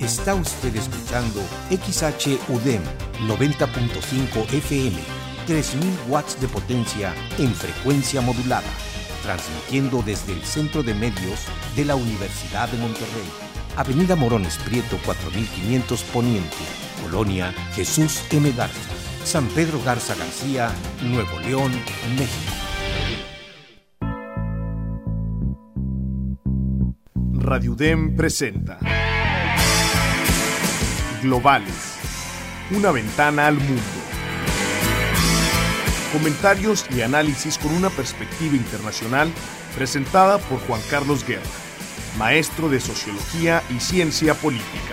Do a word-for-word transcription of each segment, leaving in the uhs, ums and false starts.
Está usted escuchando X H U D E M noventa punto cinco F M, tres mil watts de potencia en frecuencia modulada, transmitiendo desde el Centro de Medios de la Universidad de Monterrey, Avenida Morones Prieto cuatro mil quinientos Poniente, Colonia Jesús M. Garza, San Pedro Garza García, Nuevo León, México. Radio U D E M presenta Globales, una ventana al mundo. Comentarios y análisis con una perspectiva internacional presentada por Juan Carlos Guerra, maestro de Sociología y Ciencia Política.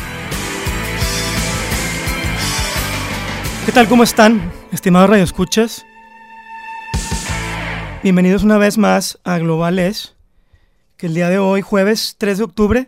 ¿Qué tal? ¿Cómo están, estimados radioescuchas? Bienvenidos una vez más a Globales, que el día de hoy, jueves tres de octubre,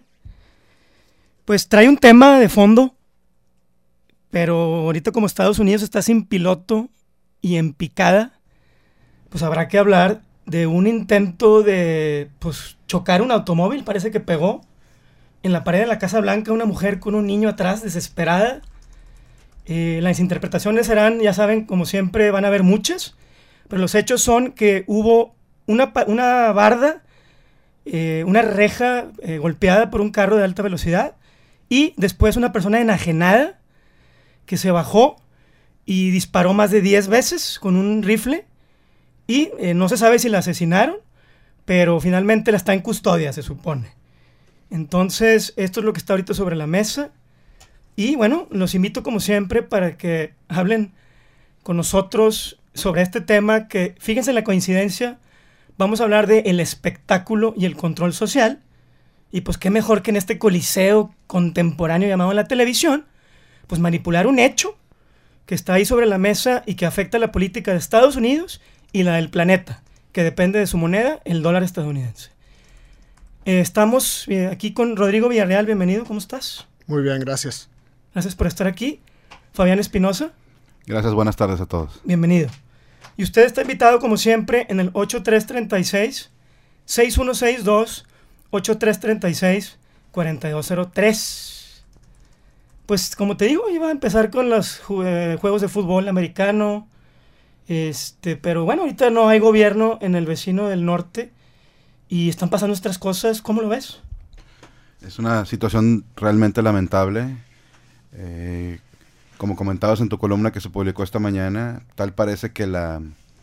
pues trae un tema de fondo, pero ahorita como Estados Unidos está sin piloto y en picada, pues habrá que hablar de un intento de pues chocar un automóvil. Parece que pegó en la pared de la Casa Blanca una mujer con un niño atrás, desesperada. Eh, las interpretaciones serán, ya saben, como siempre van a haber muchas, pero los hechos son que hubo una, una barda, eh, una reja eh, golpeada por un carro de alta velocidad, y después una persona enajenada que se bajó y disparó más de diez veces con un rifle, y eh, no se sabe si la asesinaron, pero finalmente la está en custodia, se supone. Entonces, esto es lo que está ahorita sobre la mesa. Y bueno, los invito como siempre para que hablen con nosotros sobre este tema que, fíjense en la coincidencia, vamos a hablar de el espectáculo y el control social. Y pues qué mejor que en este coliseo contemporáneo llamado la televisión, pues manipular un hecho que está ahí sobre la mesa y que afecta la política de Estados Unidos y la del planeta, que depende de su moneda, el dólar estadounidense. Eh, estamos eh, aquí con Rodrigo Villarreal, bienvenido, ¿cómo estás? Muy bien, gracias. Gracias por estar aquí. Fabián Espinosa. Gracias, buenas tardes a todos. Bienvenido. Y usted está invitado, como siempre, en el ocho tres tres seis, seis uno seis dos, ocho tres tres seis, cuatro dos cero tres. Pues, como te digo, iba a empezar con los eh, juegos de fútbol americano, este, pero bueno, ahorita no hay gobierno en el vecino del norte y están pasando estas cosas. ¿Cómo lo ves? Es una situación realmente lamentable. Eh, como comentabas en tu columna que se publicó esta mañana, tal parece que la,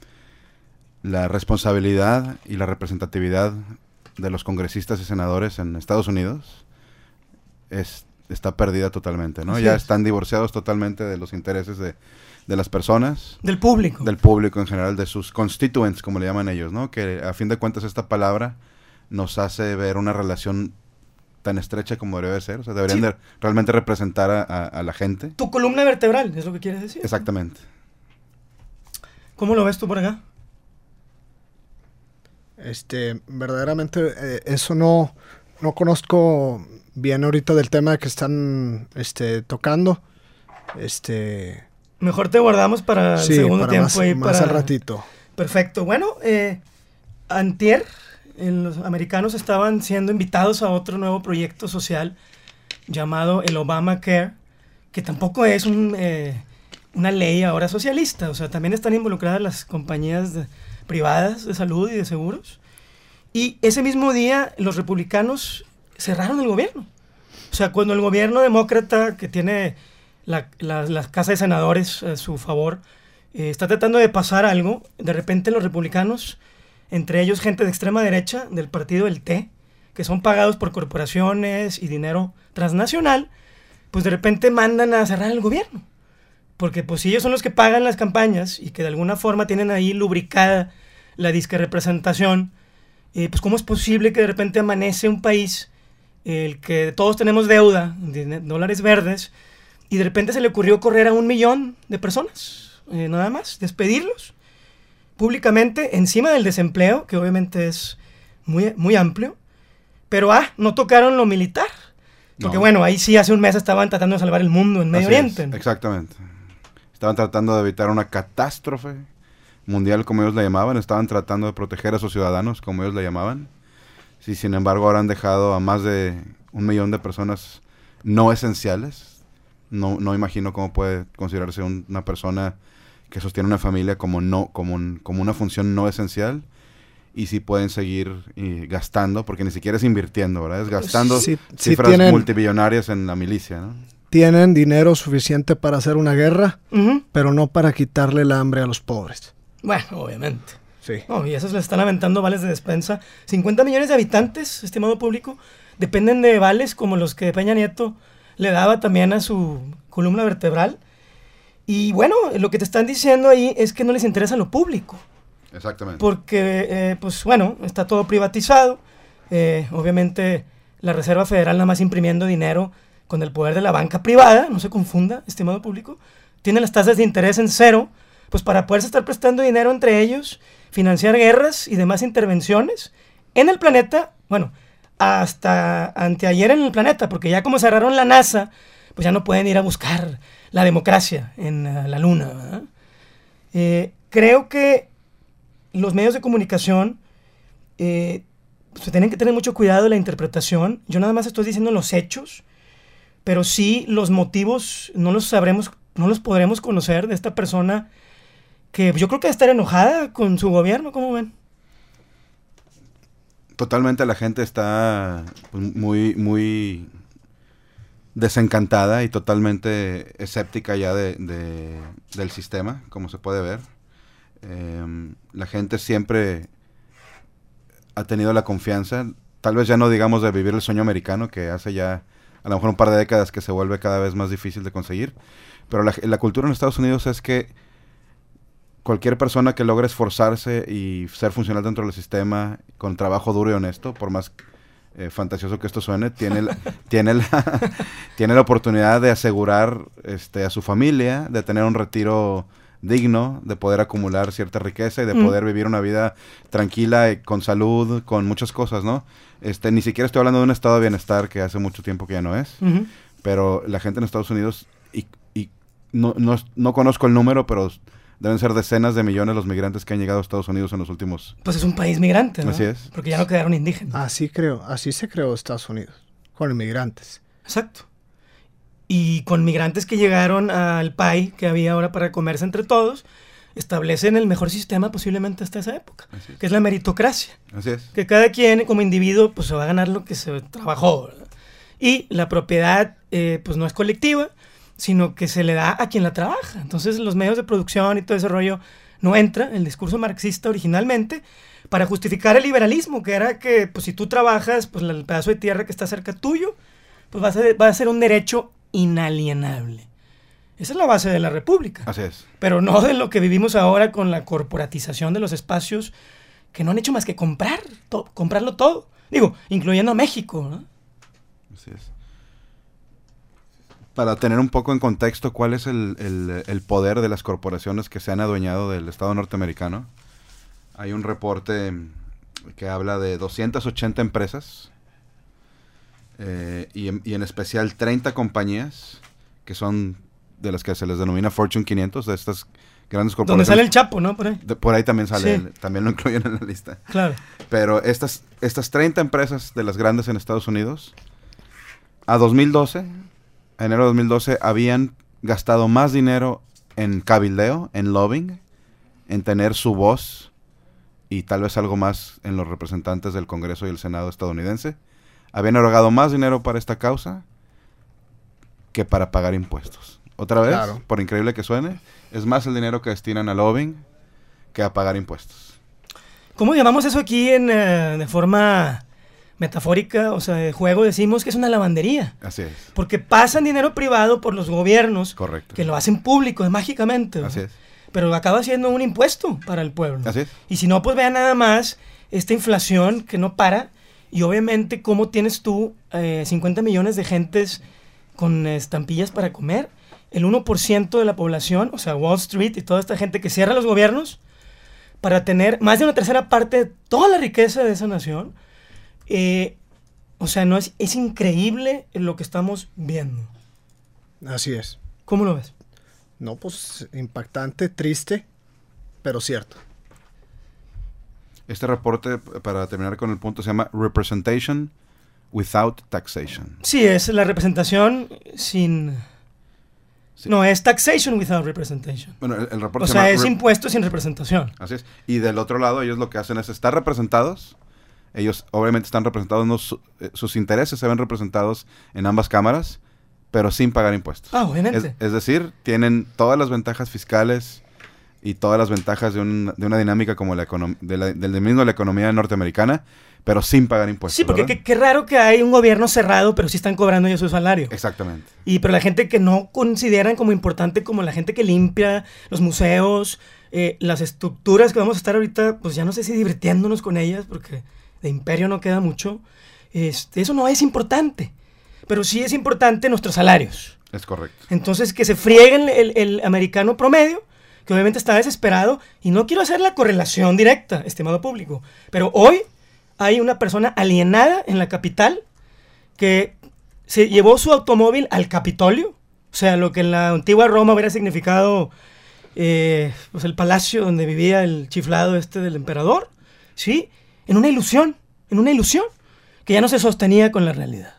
la responsabilidad y la representatividad de los congresistas y senadores en Estados Unidos es, está perdida totalmente, ¿no? Así ya es. Están divorciados totalmente de los intereses de, de las personas. Del público. Del público en general, de sus constituents, como le llaman ellos, ¿no? Que a fin de cuentas esta palabra nos hace ver una relación tan estrecha como debe ser, o sea, deberían sí. de realmente representar a, a, a la gente. Tu columna vertebral, es lo que quieres decir. Exactamente. ¿Cómo lo ves tú por acá? Este, verdaderamente, eh, eso no, no conozco bien ahorita del tema que están este, tocando. Este, Mejor te guardamos para sí, el segundo para tiempo. Más, ahí más para... al ratito. Perfecto. Bueno, eh, antier, los americanos estaban siendo invitados a otro nuevo proyecto social llamado el Obamacare, que tampoco es un, eh, una ley ahora socialista. O sea, también están involucradas las compañías de, privadas de salud y de seguros. Y ese mismo día los republicanos cerraron el gobierno. O sea, cuando el gobierno demócrata, que tiene la, la, la Casa de Senadores a su favor, eh, está tratando de pasar algo, de repente los republicanos, entre ellos gente de extrema derecha del partido del T, que son pagados por corporaciones y dinero transnacional, pues de repente mandan a cerrar el gobierno. Porque pues si ellos son los que pagan las campañas y que de alguna forma tienen ahí lubricada la disque representación, eh, pues cómo es posible que de repente amanece un país, eh, el que todos tenemos deuda, de dólares verdes, y de repente se le ocurrió correr a un millón de personas, eh, nada más, despedirlos públicamente encima del desempleo, que obviamente es muy, muy amplio, pero ah, no tocaron lo militar, porque no. Bueno, ahí sí hace un mes estaban tratando de salvar el mundo en Medio Así Oriente. Es, exactamente. Estaban tratando de evitar una catástrofe mundial, como ellos la llamaban, estaban tratando de proteger a sus ciudadanos, como ellos la llamaban, y sin embargo ahora han dejado a más de un millón de personas no esenciales. No, no imagino cómo puede considerarse un, una persona que sostiene una familia como, no, como, un, como una función no esencial. Y si pueden seguir y, gastando, porque ni siquiera es invirtiendo, ¿verdad? Es gastando sí, cifras sí tienen, multibillonarias en la milicia, ¿no? Tienen dinero suficiente para hacer una guerra, Uh-huh. pero no para quitarle el hambre a los pobres. Bueno, obviamente. Sí. No, y esos le están aventando vales de despensa. cincuenta millones de habitantes, estimado público, dependen de vales como los que Peña Nieto le daba también a su columna vertebral. Y bueno, lo que te están diciendo ahí es que no les interesa lo público. Exactamente. Porque, eh, pues bueno, está todo privatizado. Eh, obviamente, la Reserva Federal nada más imprimiendo dinero con el poder de la banca privada, no se confunda, estimado público. Tiene las tasas de interés en cero, pues para poderse estar prestando dinero entre ellos, financiar guerras y demás intervenciones en el planeta, bueno, hasta anteayer en el planeta, porque ya como cerraron la NASA, pues ya no pueden ir a buscar la democracia en uh, la luna, ¿verdad? Eh, creo que los medios de comunicación eh, pues, tienen que tener mucho cuidado de la interpretación. Yo nada más estoy diciendo los hechos, pero sí los motivos no los sabremos, no los podremos conocer de esta persona que yo creo que debe estar enojada con su gobierno. ¿Cómo ven? Totalmente, la gente está muy, muy desencantada y totalmente escéptica ya de, de, del sistema, como se puede ver. Eh, la gente siempre ha tenido la confianza, tal vez ya no digamos de vivir el sueño americano, que hace ya a lo mejor un par de décadas que se vuelve cada vez más difícil de conseguir, pero la, la cultura en Estados Unidos es que cualquier persona que logre esforzarse y ser funcional dentro del sistema con trabajo duro y honesto, por más eh, fantasioso que esto suene, tiene, la, tiene, la, tiene la oportunidad de asegurar este, a su familia, de tener un retiro digno, de poder acumular cierta riqueza y de mm. poder vivir una vida tranquila, y con salud, con muchas cosas, ¿no? Este, ni siquiera estoy hablando de un estado de bienestar que hace mucho tiempo que ya no es, uh-huh. pero la gente en Estados Unidos, y, y no, no, no conozco el número, pero deben ser decenas de millones los migrantes que han llegado a Estados Unidos en los últimos... Pues es un país migrante, ¿no? Así es. Porque ya no quedaron indígenas. Así creo, así se creó Estados Unidos, con inmigrantes. Exacto. Y con migrantes que llegaron al P A I, que había ahora para comerse entre todos, establecen el mejor sistema posiblemente hasta esa época, Así es. que es la meritocracia. Así es. Que cada quien como individuo pues se va a ganar lo que se trabajó, ¿verdad? Y la propiedad eh, pues no es colectiva, sino que se le da a quien la trabaja. Entonces los medios de producción y todo ese rollo no entra, el discurso marxista originalmente, para justificar el liberalismo, que era que pues si tú trabajas, pues el pedazo de tierra que está cerca tuyo, pues va a ser, va a ser un derecho inalienable. Esa es la base de la república. Así es. Pero no de lo que vivimos ahora con la corporatización de los espacios que no han hecho más que comprar, to- comprarlo todo. Digo, incluyendo a México, ¿no? Así es. Para tener un poco en contexto cuál es el, el, el poder de las corporaciones que se han adueñado del Estado norteamericano, hay un reporte que habla de doscientas ochenta empresas eh, y, en, y en especial treinta compañías que son de las que se les denomina Fortune quinientos, de estas grandes corporaciones. Donde sale el Chapo, ¿no? Por ahí, de, por ahí también sale, sí. el, también lo incluyen en la lista. Claro. Pero estas, estas treinta empresas de las grandes en Estados Unidos, a dos mil doce, a enero de dos mil doce, habían gastado más dinero en cabildeo, en lobbying, en tener su voz y tal vez algo más en los representantes del Congreso y el Senado estadounidense. Habían erogado más dinero para esta causa que para pagar impuestos. Otra vez, claro. Por increíble que suene, es más el dinero que destinan a lobbying que a pagar impuestos. ¿Cómo llamamos eso aquí en, uh, de forma metafórica? O sea, de juego decimos que es una lavandería. Así es. Porque pasan dinero privado por los gobiernos. Correcto. Que lo hacen público, mágicamente. ¿no? Así es. Pero acaba siendo un impuesto para el pueblo. Así es. Y si no, pues vean nada más esta inflación que no para. Y obviamente, ¿cómo tienes tú eh, cincuenta millones de gentes con estampillas para comer? El uno por ciento de la población, o sea, Wall Street y toda esta gente que cierra los gobiernos para tener más de una tercera parte de toda la riqueza de esa nación. Eh, o sea, no es, es increíble lo que estamos viendo. Así es. ¿Cómo lo ves? No, pues impactante, triste, pero cierto. Este reporte, para terminar con el punto, se llama Representation without taxation. Sí, es la representación sin... Sí. No, es taxation without representation. Bueno, el, el reporte o sea, es rep- impuesto sin representación. Así es. Y del otro lado, ellos lo que hacen es estar representados. Ellos obviamente están representados, no, su, eh, sus intereses se ven representados en ambas cámaras, pero sin pagar impuestos. Ah, obviamente. Es, es decir, tienen todas las ventajas fiscales y todas las ventajas de, un, de una dinámica como la econom- de la, del mismo de la economía norteamericana, pero sin pagar impuestos. Sí, porque qué, qué raro que hay un gobierno cerrado, pero sí están cobrando ellos su salario. Exactamente. Y pero la gente que no consideran como importante, como la gente que limpia los museos, eh, las estructuras que vamos a estar ahorita, pues ya no sé si divirtiéndonos con ellas, porque de imperio no queda mucho. Este, eso no es importante, pero sí es importante nuestros salarios. Es correcto. Entonces, que se frieguen el, el americano promedio, que obviamente está desesperado, y no quiero hacer la correlación directa, estimado público, pero hoy hay una persona alienada en la capital que se llevó su automóvil al Capitolio, o sea, lo que en la antigua Roma hubiera significado eh, pues el palacio donde vivía el chiflado este del emperador, ¿sí? En una ilusión, en una ilusión que ya no se sostenía con la realidad.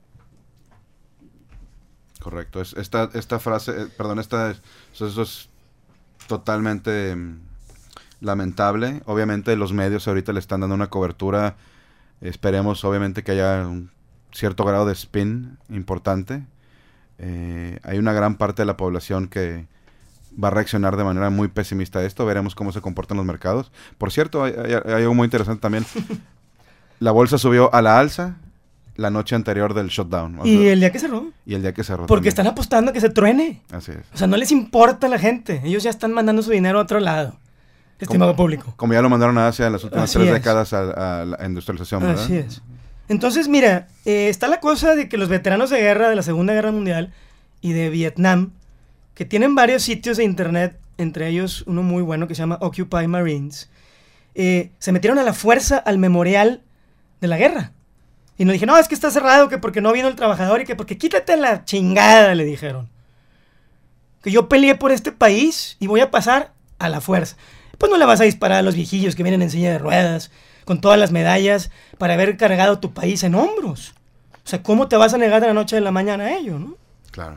Correcto. Es, esta, esta frase, eh, perdón, esta, eso, eso es totalmente mm, lamentable. Obviamente los medios ahorita le están dando una cobertura. Esperemos obviamente que haya un cierto grado de spin importante. Eh, hay una gran parte de la población que va a reaccionar de manera muy pesimista a esto. Veremos cómo se comportan los mercados. Por cierto, hay, hay, hay algo muy interesante también. La bolsa subió a la alza la noche anterior del shutdown. Y sea, el día que cerró. Y el día que cerró. Porque también. están apostando a que se truene. Así es. O sea, no les importa a la gente. Ellos ya están mandando su dinero a otro lado. Estimado como, público. Como ya lo mandaron a Asia en las últimas Así tres es. décadas a, a la industrialización, ¿verdad? Así es. Entonces, mira, eh, está la cosa de que los veteranos de guerra de la Segunda Guerra Mundial y de Vietnam, que tienen varios sitios de internet, entre ellos uno muy bueno que se llama Occupy Marines, eh, se metieron a la fuerza al memorial de la guerra. Y nos dijeron, no, es que está cerrado, que porque no vino el trabajador y que porque quítate la chingada, le dijeron. Que yo peleé por este país y voy a pasar a la fuerza. Pues no le vas a disparar a los viejillos que vienen en silla de ruedas, con todas las medallas, para haber cargado tu país en hombros. O sea, ¿cómo te vas a negar de la noche a la mañana a ello, no? Claro.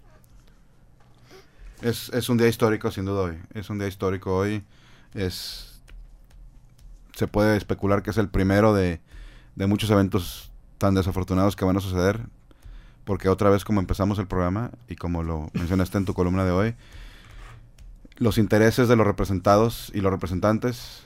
Es, es un día histórico, sin duda, hoy. Es un día histórico hoy. Es... Se puede especular que es el primero de, de muchos eventos tan desafortunados que van a suceder. Porque otra vez, como empezamos el programa, y como lo mencionaste en tu columna de hoy, los intereses de los representados y los representantes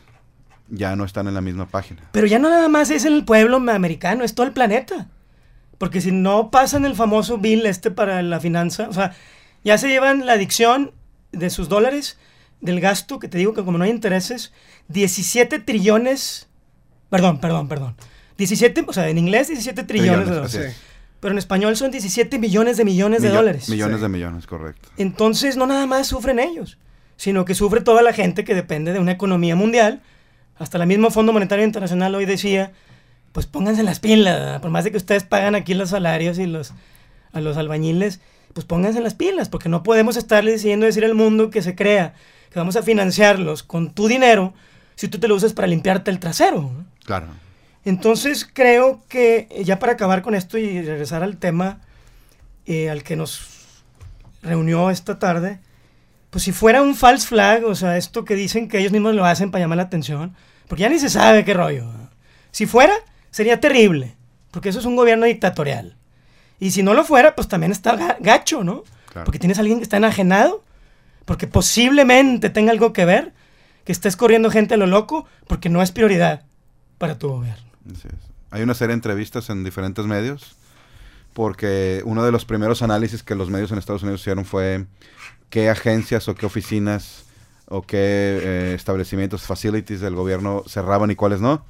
ya no están en la misma página. Pero ya no nada más es el pueblo americano, es todo el planeta. Porque si no pasan el famoso bill este para la finanza, o sea, ya se llevan la adicción de sus dólares, del gasto, que te digo que como no hay intereses, diecisiete trillones, perdón, perdón, perdón, diecisiete, o sea, en inglés diecisiete trillones, trillones de dólares. Pero en español son diecisiete millones de millones Millo- de dólares. Millones sí. de millones, correcto. Entonces, no nada más sufren ellos, sino que sufre toda la gente que depende de una economía mundial. Hasta el mismo Fondo Monetario Internacional hoy decía, pues pónganse las pilas, ¿verdad? Por más de que ustedes pagan aquí los salarios y los a los albañiles, pues pónganse las pilas, porque no podemos estarle diciendo decir al mundo que se crea que vamos a financiarlos con tu dinero si tú te lo usas para limpiarte el trasero, ¿no? Claro. Entonces creo que, ya para acabar con esto y regresar al tema eh, al que nos reunió esta tarde, pues si fuera un false flag, o sea, esto que dicen que ellos mismos lo hacen para llamar la atención, porque ya ni se sabe qué rollo. Si fuera, sería terrible, porque eso es un gobierno dictatorial. Y si no lo fuera, pues también está gacho, ¿no? Claro. Porque tienes a alguien que está enajenado, porque posiblemente tenga algo que ver, que estés corriendo gente a lo loco, porque no es prioridad para tu gobierno. Así es. Hay una serie de entrevistas en diferentes medios, porque uno de los primeros análisis que los medios en Estados Unidos hicieron fue qué agencias o qué oficinas o qué eh, establecimientos, facilities del gobierno cerraban y cuáles no.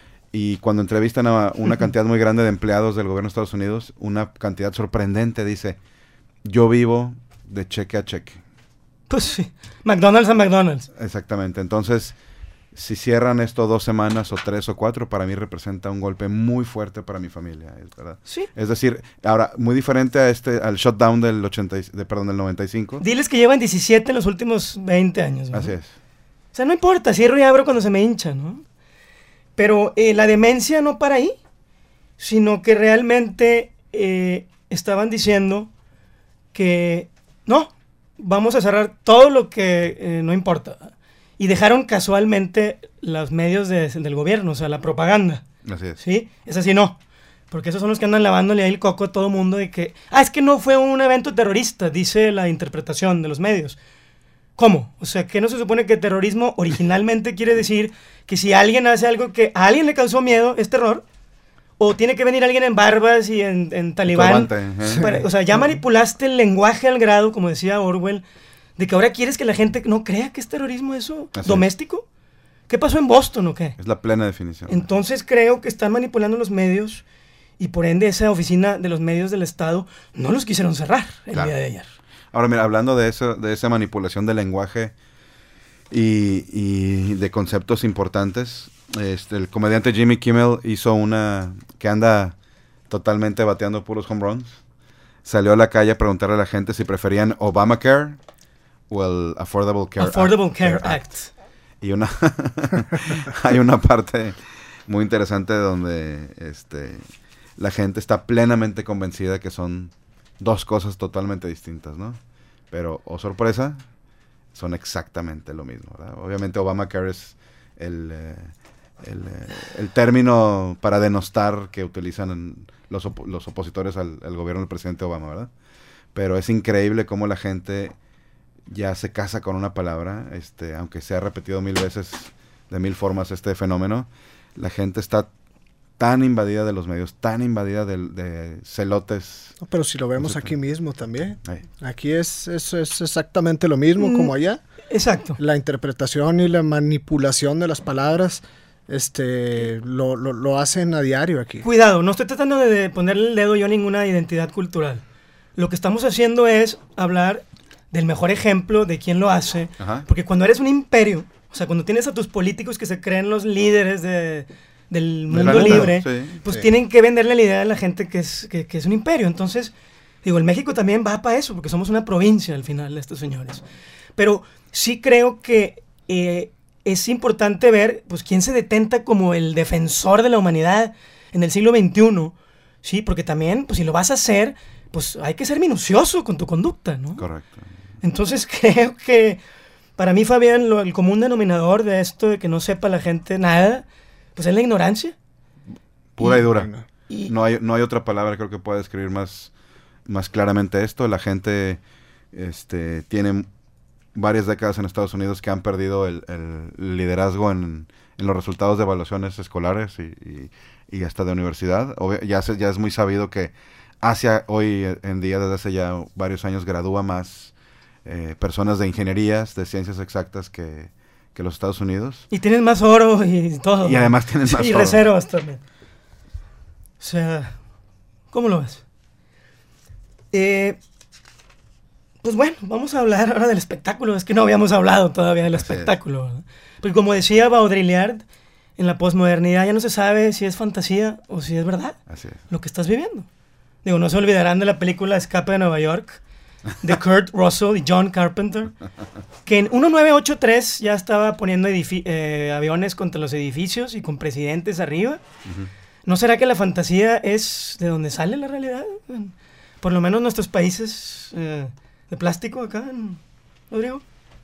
Y cuando entrevistan a una cantidad muy grande de empleados del gobierno de Estados Unidos, una cantidad sorprendente dice, yo vivo de cheque a cheque. Pues sí, McDonald's a McDonald's. Exactamente, entonces, si cierran esto dos semanas o tres o cuatro, para mí representa un golpe muy fuerte para mi familia, es verdad. Sí. Es decir, ahora, muy diferente a este, al shutdown del ochenta, de, perdón, del noventa y cinco. Diles que llevan diecisiete en los últimos veinte años, ¿no? Así es. O sea, no importa, cierro y abro cuando se me hincha, ¿no? Pero eh, la demencia no para ahí. O sino que realmente eh, estaban diciendo que no, vamos a cerrar todo lo que eh, no importa. Y dejaron casualmente los medios de, del gobierno, o sea, la propaganda. Así es. ¿Sí? Es así, no. Porque esos son los que andan lavándole ahí el coco a todo mundo de que, ah, es que no fue un evento terrorista, dice la interpretación de los medios. ¿Cómo? O sea, ¿qué no se supone que terrorismo originalmente quiere decir que si alguien hace algo que a alguien le causó miedo, es terror? ¿O tiene que venir alguien en barbas y en, en talibán? Turbante, Para, o sea, ya manipulaste el lenguaje al grado, como decía Orwell, de que ahora quieres que la gente no crea que es terrorismo eso, Así doméstico. ¿Qué pasó en Boston o qué? Es la plena definición. Entonces creo que están manipulando los medios y por ende esa oficina de los medios del Estado no los quisieron cerrar el Claro. día de ayer. Ahora, mira, hablando de eso, de esa manipulación del lenguaje y, y de conceptos importantes, este, el comediante Jimmy Kimmel hizo una que anda totalmente bateando puros home runs. Salió a la calle a preguntarle a la gente si preferían Obamacare o el Affordable Care Affordable Act. Care Act. Y una hay una parte muy interesante donde este la gente está plenamente convencida que son dos cosas totalmente distintas, ¿no? Pero, oh sorpresa, son exactamente lo mismo, ¿verdad? Obviamente Obamacare es el, eh, el, eh, el término para denostar que utilizan los, op- los opositores al, al gobierno del presidente Obama, ¿verdad? Pero es increíble cómo la gente ya se casa con una palabra, este, aunque se ha repetido mil veces, de mil formas este fenómeno, la gente está tan invadida de los medios, tan invadida de, de celotes. No, pero si lo vemos Exacto. aquí mismo también. Ahí. Aquí es, es, es exactamente lo mismo Mm. como allá. Exacto. La interpretación y la manipulación de las palabras este, lo, lo, lo hacen a diario aquí. Cuidado, no estoy tratando de ponerle el dedo yo a ninguna identidad cultural. Lo que estamos haciendo es hablar del mejor ejemplo de quién lo hace. Ajá. Porque cuando eres un imperio, o sea, cuando tienes a tus políticos que se creen los líderes de, del mundo mundo, libre, sí. pues Sí. tienen que venderle la idea a la gente que es, que, que es un imperio. Entonces, digo, el México también va para eso, porque somos una provincia al final de estos señores. Pero sí creo que eh, es importante ver, pues, quién se detenta como el defensor de la humanidad en el siglo veintiuno, ¿sí? Porque también, pues, si lo vas a hacer, pues, hay que ser minucioso con tu conducta, ¿no? Correcto. Entonces creo que para mí, Fabián, lo, el común denominador de esto de que no sepa la gente nada, pues es la ignorancia. Pura y, Y- dura. Bueno, Y, No hay, no hay otra palabra creo que pueda describir más, más claramente esto. La gente este, tiene varias décadas en Estados Unidos que han perdido el, el liderazgo en, en los resultados de evaluaciones escolares y, y, y hasta de universidad. Obvia- ya, se- ya es muy sabido que Asia hoy en día, desde hace ya varios años, gradúa más eh, personas de ingenierías, de ciencias exactas que, que los Estados Unidos. y tienen más oro y todo. Y además tienen más Y oro. reservas también. O sea, ¿cómo lo ves? Eh, pues bueno, vamos a hablar ahora del espectáculo. Es que no habíamos hablado todavía del Así es. espectáculo, ¿verdad? Porque como decía Baudrillard, en la posmodernidad ya no se sabe si es fantasía o si es verdad Así es. lo que estás viviendo. Digo, no se olvidarán de la película Escape de Nueva York, de Kurt Russell y John Carpenter, que en mil novecientos ochenta y tres ya estaba poniendo edifi- eh, aviones contra los edificios y con presidentes arriba. Ujú. ¿No será que la fantasía es de donde sale la realidad? Por lo menos nuestros países eh, de plástico acá, en Rodrigo.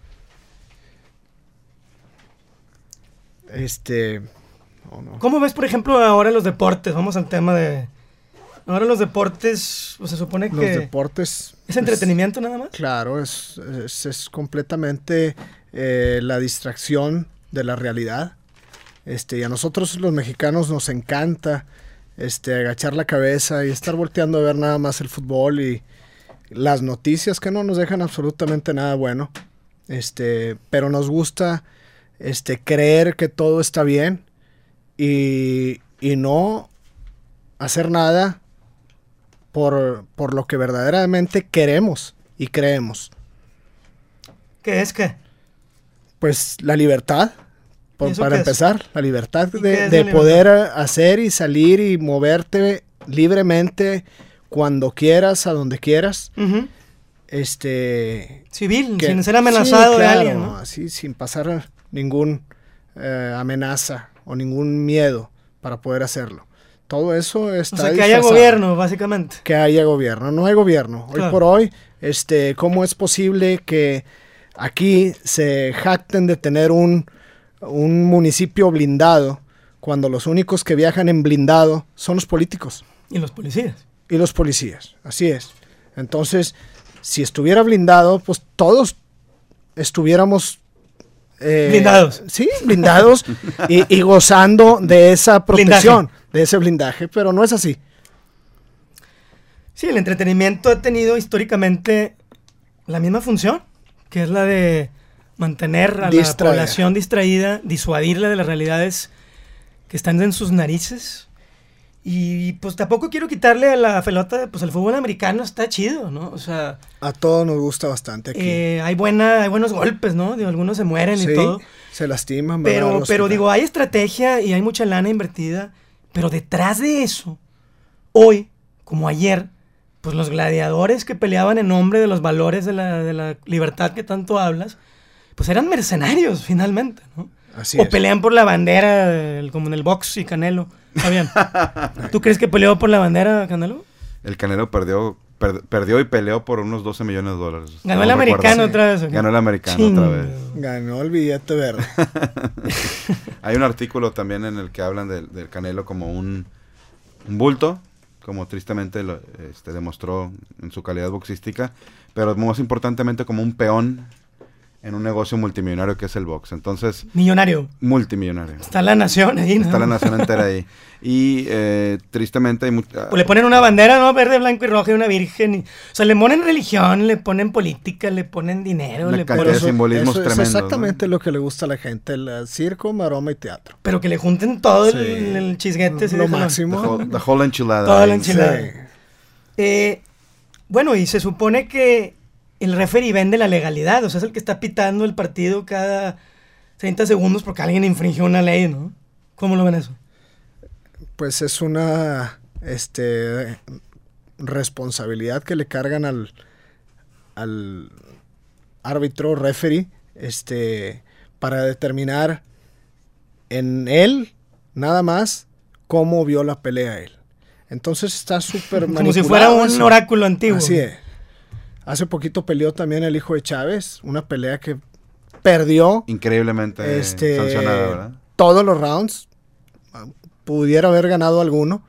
este, oh, no. ¿Cómo ves, por ejemplo, ahora los deportes? Vamos al tema de... Ahora los deportes, pues se supone Los que deportes. es entretenimiento nada más. Claro, es, es, es completamente eh, la distracción de la realidad. Este, y a nosotros los mexicanos nos encanta este, agachar la cabeza y estar volteando a ver nada más el fútbol y las noticias que no nos dejan absolutamente nada bueno. Este, pero nos gusta este, creer que todo está bien y, y no hacer nada por, por lo que verdaderamente queremos y creemos. ¿Qué es qué? Pues la libertad, por- ¿Y eso para qué es? empezar, la libertad ¿Y qué de, es de la poder hacer y salir y moverte libremente cuando quieras, a donde quieras. Ujú. Este, Civil, que- sin ser amenazado sí, de claro, alguien, ¿no? así sin pasar ningún eh, amenaza o ningún miedo para poder hacerlo. todo eso está O sea, que haya disfrazado. gobierno, básicamente. Que haya gobierno, no hay gobierno. Hoy Claro. por hoy, este, ¿cómo es posible que aquí se jacten de tener un, un municipio blindado cuando los únicos que viajan en blindado son los políticos Y los policías. y los policías? Así es. Entonces, si estuviera blindado, pues todos estuviéramos... eh, Blindados. Sí, blindados y, y gozando de esa protección, Blindaje. de ese blindaje, pero no es así. Sí, el entretenimiento ha tenido históricamente la misma función, que es la de mantener a Distraer. la población distraída, disuadirla de las realidades que están en sus narices. Y pues tampoco quiero quitarle a la pelota, pues el fútbol americano está chido, ¿no? O sea, A todos nos gusta bastante aquí. eh, hay buena, hay buenos golpes, ¿no? Digo, algunos se mueren Sí, y todo. se lastiman. van al Pero, pero hospital. digo, hay estrategia y hay mucha lana invertida, pero detrás de eso, hoy, como ayer, pues los gladiadores que peleaban en nombre de los valores de la, de la libertad que tanto hablas, pues eran mercenarios finalmente, ¿no? Así o es. pelean por la bandera, el- como en el box y Canelo. Está bien. ¿Tú crees que peleó por la bandera, Canelo? El Canelo perdió, per- perdió y peleó por unos doce millones de dólares. Ganó No el me americano acuerdo. otra vez. ¿o qué? Ganó el americano Chingo. otra vez. Ganó el billete verde. Hay un artículo también en el que hablan del, del Canelo como un, un bulto, como tristemente lo, este, demostró en su calidad boxística, pero más importantemente como un peón en un negocio multimillonario que es el box. Entonces, Millonario. multimillonario. Está la nación ahí, ¿no? Está la nación entera ahí. Y eh, tristemente hay mucha... Pues le ponen una bandera, ¿no? Verde, blanco y rojo y una virgen. Y, o sea, le ponen religión, le ponen política, le ponen dinero. Una Le cantidad ponen, de simbolismos eso tremendos, es exactamente ¿no? lo que le gusta a la gente, el eh, circo, maroma y teatro. pero que le junten todo Sí. el, el chisguete. así Lo de jalón. The máximo. whole, the whole enchilada. Toda la ahí. enchilada. Sí. Eh, bueno, y se supone que el referee vende la legalidad. O sea, es el que está pitando el partido cada treinta segundos porque alguien infringió una ley, ¿no? ¿Cómo lo ven eso? Pues es una este responsabilidad que le cargan al, al árbitro, referee, este, para determinar en él, nada más, cómo vio la pelea él. Entonces está súper Como manipulado si fuera un eso. oráculo antiguo. Así es. Hace poquito peleó también el hijo de Chávez, una pelea que perdió Increíblemente este, sancionada, ¿verdad? todos los rounds. Pudiera haber ganado alguno.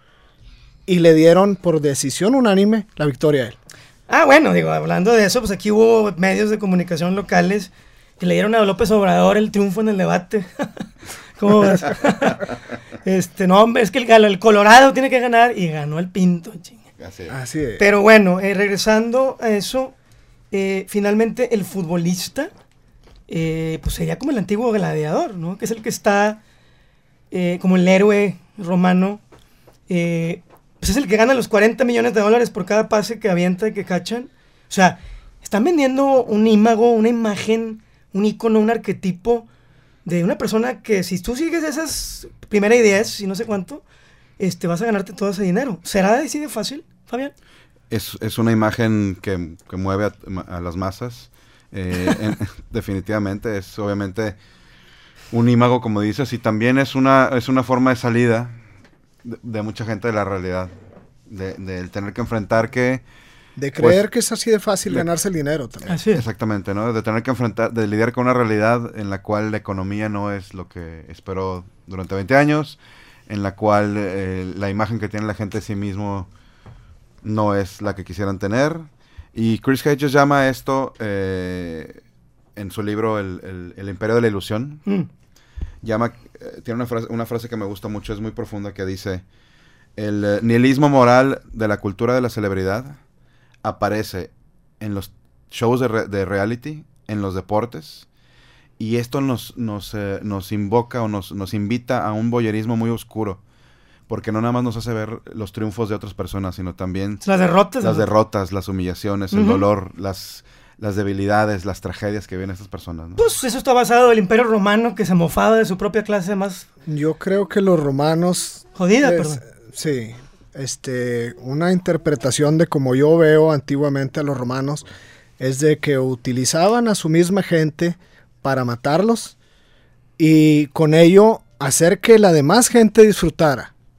Y le dieron por decisión unánime la victoria a él. Ah, bueno, digo, hablando de eso, pues aquí hubo medios de comunicación locales que le dieron a López Obrador el triunfo en el debate. ¿Cómo ves? este, no, hombre, es que el, galo- el Colorado tiene que ganar y ganó el Pinto, chinga. Así es. Así es. Pero bueno, eh, regresando a eso, eh, finalmente el futbolista, eh, pues sería como el antiguo gladiador, ¿no? Que es el que está eh, como el héroe romano, eh, pues es el que gana los cuarenta millones de dólares por cada pase que avienta y que cachan. O sea, están vendiendo un imago, una imagen, un icono, un arquetipo de una persona que si tú sigues esas primera y diez y no sé cuánto, este, vas a ganarte todo ese dinero. ¿Será así de fácil, Fabián? Es, es una imagen que, que mueve a, a las masas. Eh, en- definitivamente es obviamente un imago, como dices, y también es una, es una forma de salida de, de mucha gente de la realidad. De, del tener que enfrentar que... De creer pues, que es así de fácil le- ganarse el dinero también. Así es. Exactamente, ¿no? De tener que enfrentar, de lidiar con una realidad en la cual la economía no es lo que esperó durante veinte años, en la cual eh, la imagen que tiene la gente de sí mismo no es la que quisieran tener. Y Chris Hedges llama a esto, eh, en su libro el, el- El Imperio de la Ilusión, Mm. llama, eh, tiene una frase, una frase que me gusta mucho, es muy profunda, que dice: el eh, nihilismo moral de la cultura de la celebridad aparece en los shows de, re- de reality, en los deportes, y esto nos, nos, eh, nos invoca o nos, nos invita a un voyerismo muy oscuro, porque no nada más nos hace ver los triunfos de otras personas, sino también Las derrotas. las ¿no? derrotas, las humillaciones, el Ujú. dolor, las, las debilidades, las tragedias que viven estas personas, ¿no? Pues eso está basado en el Imperio Romano que se mofaba de su propia clase más Yo creo que los romanos... jodida, es- perdón. Sí, este, una interpretación de como yo veo antiguamente a los romanos es de que utilizaban a su misma gente para matarlos y con ello hacer que la demás gente disfrutara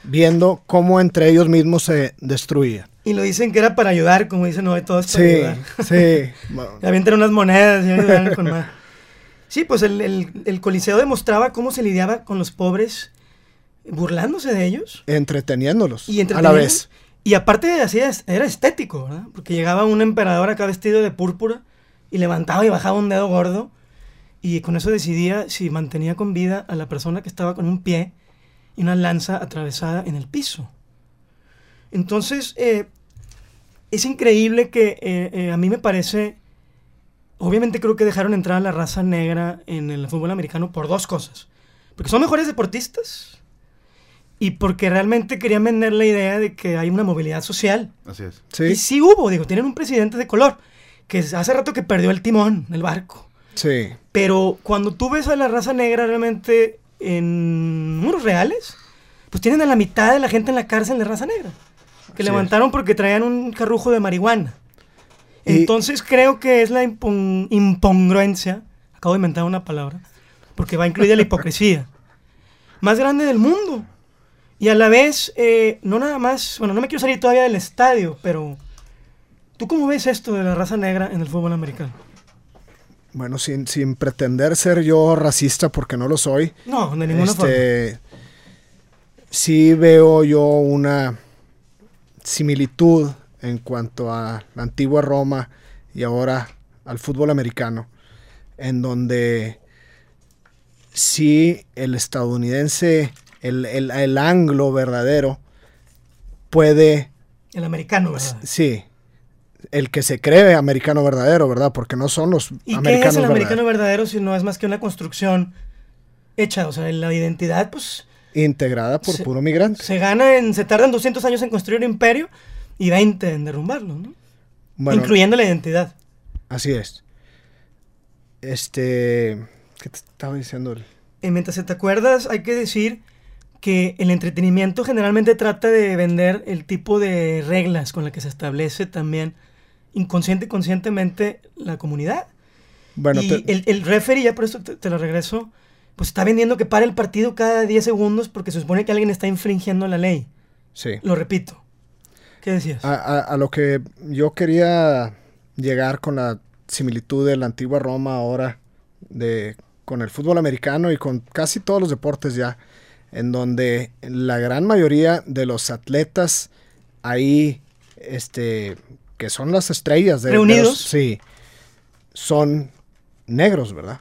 viendo cómo entre ellos mismos se destruían. Y lo dicen que era para ayudar, como dicen hoy, todos para Sí, ayudar. sí. Avientan unas monedas y ayudan con más. Sí, pues el, el, el Coliseo demostraba cómo se lidiaba con los pobres, burlándose de ellos. Entreteniéndolos Y a la entreteniendo. vez. Y aparte de así, era estético, ¿verdad? Porque llegaba un emperador acá vestido de púrpura y levantaba y bajaba un dedo gordo y con eso decidía si mantenía con vida a la persona que estaba con un pie y una lanza atravesada en el piso. Entonces, eh, es increíble que eh, eh, a mí me parece... Obviamente creo que dejaron entrar a la raza negra en el fútbol americano por dos cosas. Porque son mejores deportistas y porque realmente querían vender la idea de que hay una movilidad social. Así es. Sí, Y sí hubo, digo, tienen un presidente de color, que hace rato que perdió el timón del barco. sí. Pero cuando tú ves a la raza negra realmente en números reales, pues tienen a la mitad de la gente en la cárcel de raza negra. Que Así levantaron porque traían un carrujo de marihuana. Y- Entonces creo que es la impon- incongruencia, acabo de inventar una palabra, porque va incluida la hipocresía, más grande del mundo. Y a la vez, eh, no nada más, bueno, no me quiero salir todavía del estadio, pero ¿tú cómo ves esto de la raza negra en el fútbol americano? Bueno, sin, sin pretender ser yo racista, porque no lo soy, No, de ninguna forma. este, sí veo yo una similitud en cuanto a la antigua Roma y ahora al fútbol americano, en donde sí el estadounidense, el, el, el anglo verdadero, puede, El americano, ¿verdad? sí, el que se cree americano verdadero, ¿verdad? Porque no son los ¿Y qué americanos es el americano verdaderos. verdadero si no es más que una construcción hecha? O sea, la identidad, pues, Integrada por Se- puro migrante. se gana en, se tardan doscientos años en construir un imperio y veinte en derrumbarlo, ¿no? Bueno, Incluyendo la identidad. así es. Este, ¿qué te estaba diciendo? Eh, mientras te acuerdas, hay que decir que el entretenimiento generalmente trata de vender el tipo de reglas con las que se establece también inconsciente y conscientemente la comunidad. Bueno, y te- el, el referee, ya por eso te, te lo regreso, pues está vendiendo que pare el partido cada diez segundos porque se supone que alguien está infringiendo la ley. sí. Lo repito. ¿Qué decías? A, a- a lo que yo quería llegar con la similitud de la antigua Roma ahora de, con el fútbol americano y con casi todos los deportes ya, en donde la gran mayoría de los atletas ahí, este, que son las estrellas de, de Reunidos. los- sí, son negros, ¿verdad?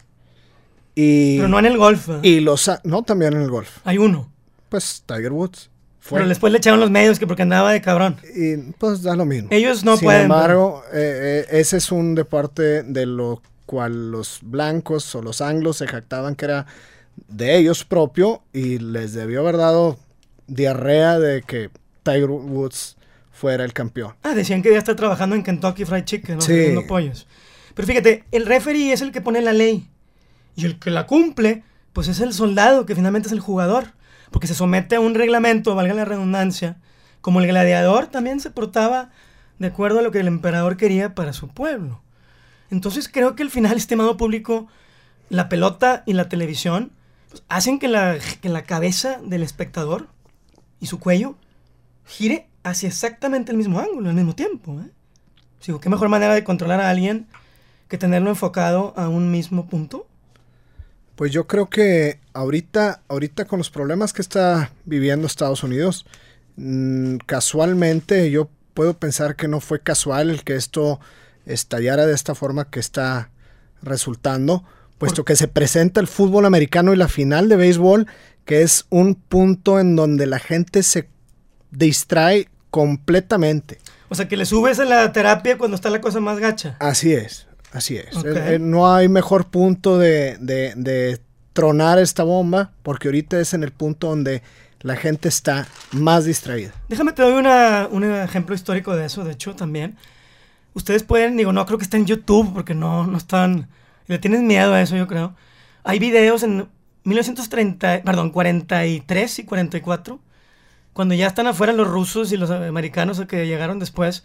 Y, Pero no en el golf. ¿eh? y los, a- no, también en el golf. Hay uno. Pues Tiger Woods fue. Pero después le echaron los medios que porque andaba de cabrón. Y pues da lo mismo. Ellos no Sin pueden. embargo, eh, eh, ese es un deporte de lo cual los blancos o los anglos se jactaban que era de ellos propio y les debió haber dado diarrea de que Tiger Woods fuera el campeón. Ah, decían que ya está trabajando en Kentucky Fried Chicken, ¿no? Sí. Haciendo pollos. Pero fíjate, el referee es el que pone la ley. Y el que la cumple, pues es el soldado, que finalmente es el jugador. Porque se somete a un reglamento, valga la redundancia. Como el gladiador también se portaba de acuerdo a lo que el emperador quería para su pueblo. Entonces creo que al final, estimado público, la pelota y la televisión pues, hacen que la, que la cabeza del espectador y su cuello gire hacia exactamente el mismo ángulo, al mismo tiempo. ¿eh? Digo, ¿qué mejor manera de controlar a alguien que tenerlo enfocado a un mismo punto? Pues yo creo que ahorita, ahorita con los problemas que está viviendo Estados Unidos, mmm, casualmente yo puedo pensar que no fue casual el que esto estallara de esta forma que está resultando, puesto que se presenta el fútbol americano y la final de béisbol, que es un punto en donde la gente se distrae completamente. O sea, que le subes a la terapia cuando está la cosa más gacha. Así es, así es. Ok. Eh, eh, no hay mejor punto de, de, de tronar esta bomba, porque ahorita es en el punto donde la gente está más distraída. Déjame te doy una, un ejemplo histórico de eso, de hecho, también. Ustedes pueden, digo, no creo que esté en YouTube, porque no, no están... Le tienen miedo a eso, yo creo. Hay videos en mil novecientos treinta, perdón, cuarenta y tres y cuarenta y cuatro, cuando ya están afuera los rusos y los americanos que llegaron después,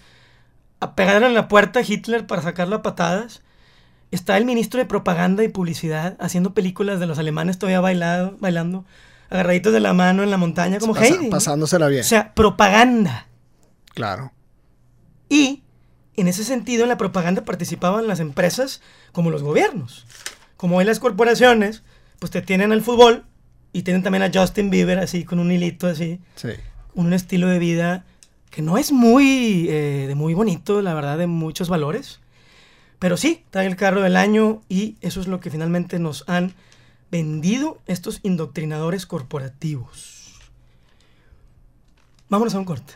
a pegar en la puerta a Hitler para sacarlo a patadas. Está el ministro de propaganda y publicidad haciendo películas de los alemanes todavía bailado, bailando agarraditos de la mano en la montaña como Pasa, Heidi. Pasándosela bien. O sea, propaganda. Claro. Y en ese sentido, en la propaganda participaban las empresas como los gobiernos. Como hoy las corporaciones, pues te tienen al fútbol y tienen también a Justin Bieber así, con un hilito así. Sí. Un estilo de vida que no es muy, eh, de muy bonito, la verdad, de muchos valores. Pero sí, trae el carro del año y eso es lo que finalmente nos han vendido estos indoctrinadores corporativos. Vámonos a un corte.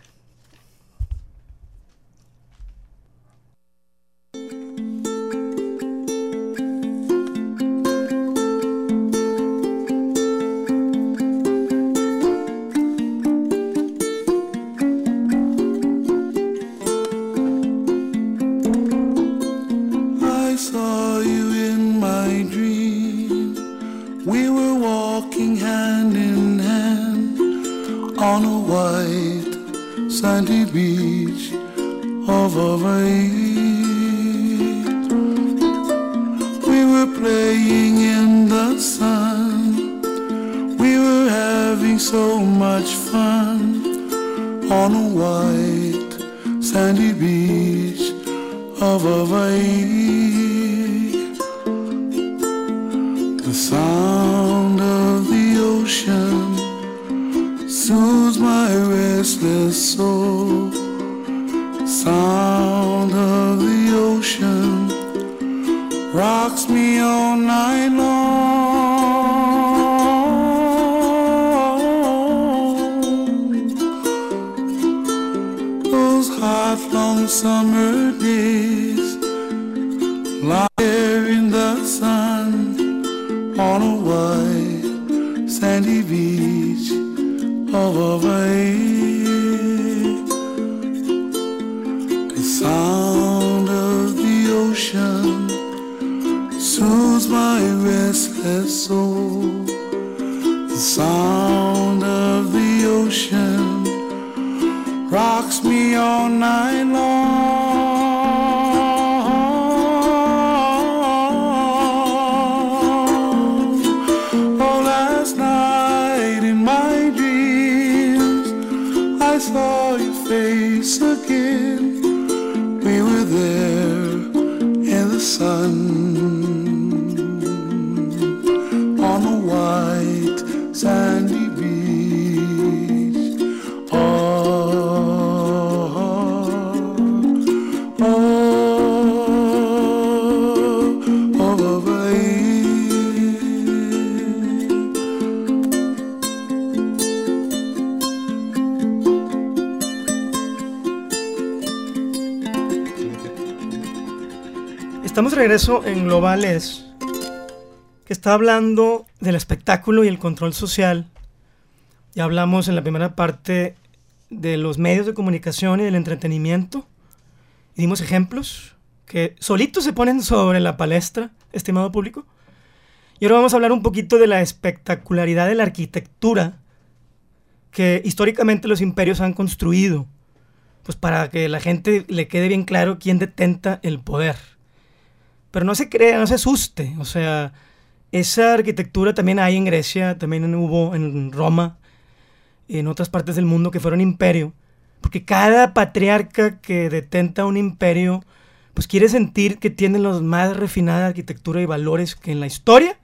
On a white sandy beach of Hawaii, we were playing in the sun, we were having so much fun on a white sandy beach of Hawaii. The sound of the ocean soothes my restless soul. Sound of the ocean rocks me all night long. Those hot long summer days, lie there in the sun on a white sandy beach of Hawaii. The sound of the ocean soothes my restless soul. The sound of the ocean rocks me all night long. Oh, last night in my dreams I saw your face again. We were there in the sun on a white sandy beach. Oh, oh, oh, Hawaii. Estamos de regreso en Globales, que está hablando del espectáculo y el control social. Ya hablamos en la primera parte de los medios de comunicación y del entretenimiento. Y dimos ejemplos que solitos se ponen sobre la palestra, estimado público. Y ahora vamos a hablar un poquito de la espectacularidad de la arquitectura que históricamente los imperios han construido, pues para que la gente le quede bien claro quién detenta el poder. Pero no se crea, no se asuste, o sea, esa arquitectura también hay en Grecia, también hubo en Roma, en otras partes del mundo que fueron imperio, porque cada patriarca que detenta un imperio, pues quiere sentir que tiene la más refinada arquitectura y valores que en la historia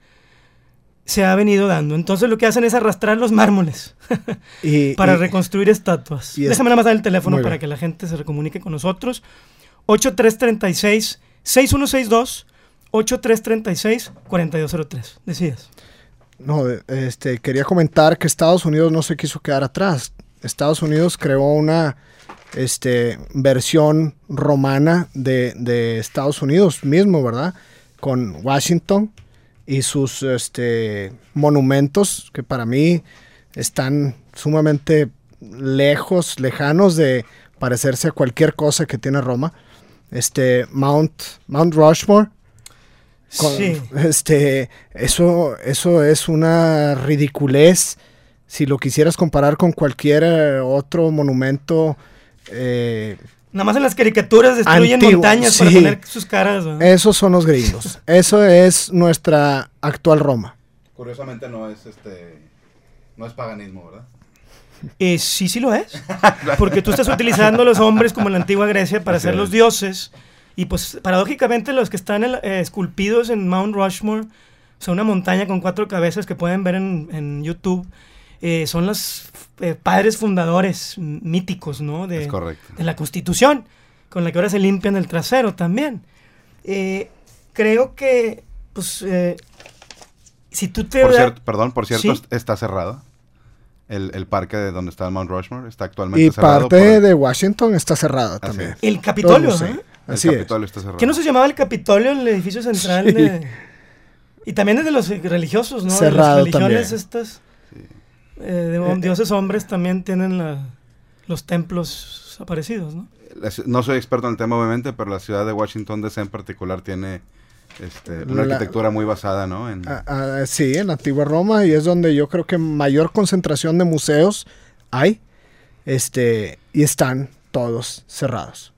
se ha venido dando. Entonces lo que hacen es arrastrar los mármoles y, para y, reconstruir estatuas. Y Déjame nada más dar el teléfono para que la gente se comunique con nosotros. ocho tres tres seis, seis uno seis dos, ocho tres tres seis, cuatro dos cero tres. Decías. No, este, quería comentar que Estados Unidos no se quiso quedar atrás. Estados Unidos creó una este, versión romana de, de Estados Unidos mismo, ¿verdad? Con Washington y sus este, monumentos, que para mí están sumamente lejos, lejanos de parecerse a cualquier cosa que tiene Roma. Este, Mount, Mount Rushmore. Con, sí. Este, eso, eso es una ridiculez si lo quisieras comparar con cualquier otro monumento. Eh, Nada más en las caricaturas destruyen antiguo, montañas sí. Para poner sus caras, ¿no? Esos son los gringos. Eso es nuestra actual Roma. Curiosamente no es este, No es paganismo, ¿verdad? Eh, sí, sí lo es. Porque tú estás utilizando a los hombres como en la antigua Grecia para Así ser es. los dioses. Y pues paradójicamente los que están en- eh, esculpidos en Mount Rushmore, o sea, una montaña con cuatro cabezas que pueden ver en, en YouTube, eh, son los eh, padres fundadores m- míticos, ¿no? De, Es correcto. de la Constitución, con la que ahora se limpian el trasero también. Eh, creo que, pues, eh, si tú te... Por da- cierto, perdón, por cierto, Sí. est- está cerrado. El, el parque de donde está el Mount Rushmore está actualmente Y cerrado. parte por el, de Washington está cerrada Así también. es. El Capitolio, Todo, sí. ¿eh? el Así es. Capitolio está cerrado. ¿Qué no se llamaba el Capitolio, el edificio central? Sí. De... Y también es de los religiosos, ¿no? Cerrado de las religiones también. estas. eh, de hom- dioses hombres también tienen la- los templos aparecidos, ¿no? La ci- No soy experto en el tema, obviamente, pero la ciudad de Washington D C en particular tiene este, una La- arquitectura muy basada, ¿no? En, Ah, ah, sí, en la antigua Roma, y es donde yo creo que mayor concentración de museos hay, este, y están todos cerrados.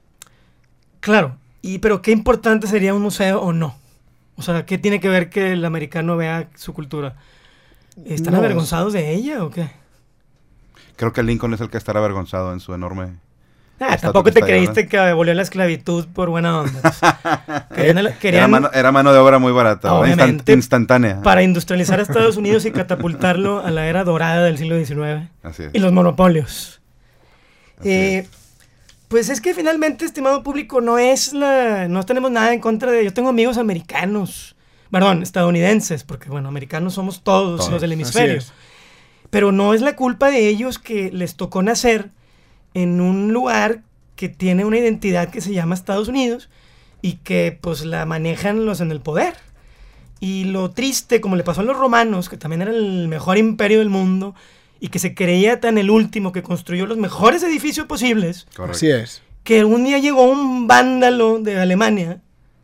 Claro, y pero qué importante sería un museo o no. O sea, ¿qué tiene que ver que el americano vea su cultura? ¿Están No, avergonzados de ella o qué? Creo que Lincoln es el que estará avergonzado en su enorme... Ah, Estatua tampoco que te está ahí, creíste que abolió la esclavitud por buena onda. pues. Querían, Era querían mano, era mano de obra muy barata, ¿no? Instan- Obviamente, instantánea. para industrializar a Estados Unidos y catapultarlo a la era dorada del siglo diecinueve. Así es. Y los monopolios. Así Eh, es. pues es que finalmente, estimado público, no es la... No tenemos nada en contra de... Yo tengo amigos americanos. Perdón, estadounidenses, porque bueno, americanos somos todos, Todos. los del Así hemisferio. es. Pero no es la culpa de ellos que les tocó nacer en un lugar que tiene una identidad que se llama Estados Unidos y que pues la manejan los en el poder. Y lo triste, como le pasó a los romanos, que también era el mejor imperio del mundo y que se creía tan el último que construyó los mejores edificios posibles, Correcto. Así es. que un día llegó un vándalo de Alemania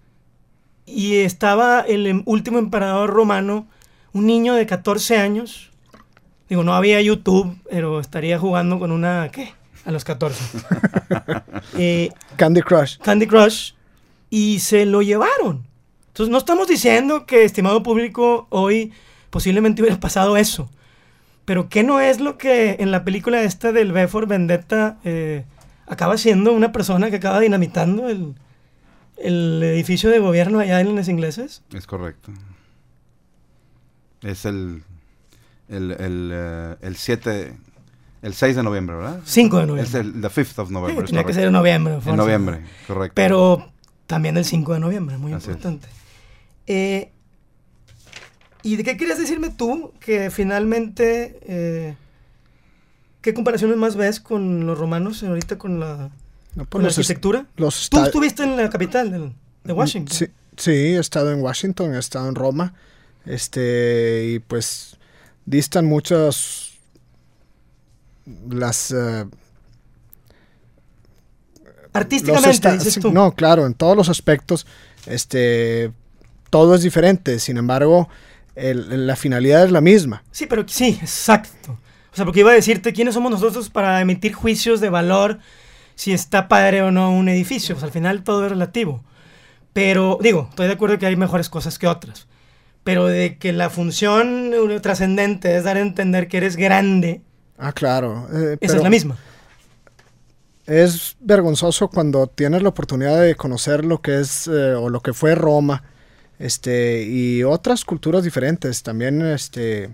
y estaba el em- último emperador romano, un niño de catorce años. Digo, no había YouTube, pero estaría jugando con una... ¿Qué? A los catorce. eh, Candy Crush. Candy Crush. Y se lo llevaron. Entonces, no estamos diciendo que, estimado público, hoy posiblemente hubiera pasado eso. Pero ¿qué no es lo que en la película esta del V for Vendetta eh, acaba siendo una persona que acaba dinamitando el, el edificio de gobierno allá en los ingleses? Es correcto. Es el... El, el, eh, el siete... El seis de noviembre, ¿verdad? cinco de noviembre. Es el the fifth of Sí, November. es tenía que correcto. ser en noviembre. En fuerza. noviembre, correcto. Pero también el cinco de noviembre, muy Así es. importante. Eh, ¿Y de qué querías decirme tú que finalmente... eh, ¿qué comparaciones más ves con los romanos ahorita con la, No, pues con la los est- arquitectura? los Tú esta- estuviste en la capital del- de Washington. Sí, sí, he estado en Washington, he estado en Roma, este, y pues distan muchas las... eh, Artísticamente, los esta- dices sí, tú. No, claro, en todos los aspectos, este, todo es diferente, sin embargo, el- la finalidad es la misma. Sí, pero sí, exacto. O sea, porque iba a decirte quiénes somos nosotros para emitir juicios de valor si está padre o no un edificio. Pues al final todo es relativo. Pero, digo, estoy de acuerdo que hay mejores cosas que otras. Pero de que la función eh, trascendente es dar a entender que eres grande, Ah, claro. eh, esa pero es la misma. Es vergonzoso cuando tienes la oportunidad de conocer lo que es eh, o lo que fue Roma, este, y otras culturas diferentes. También, este,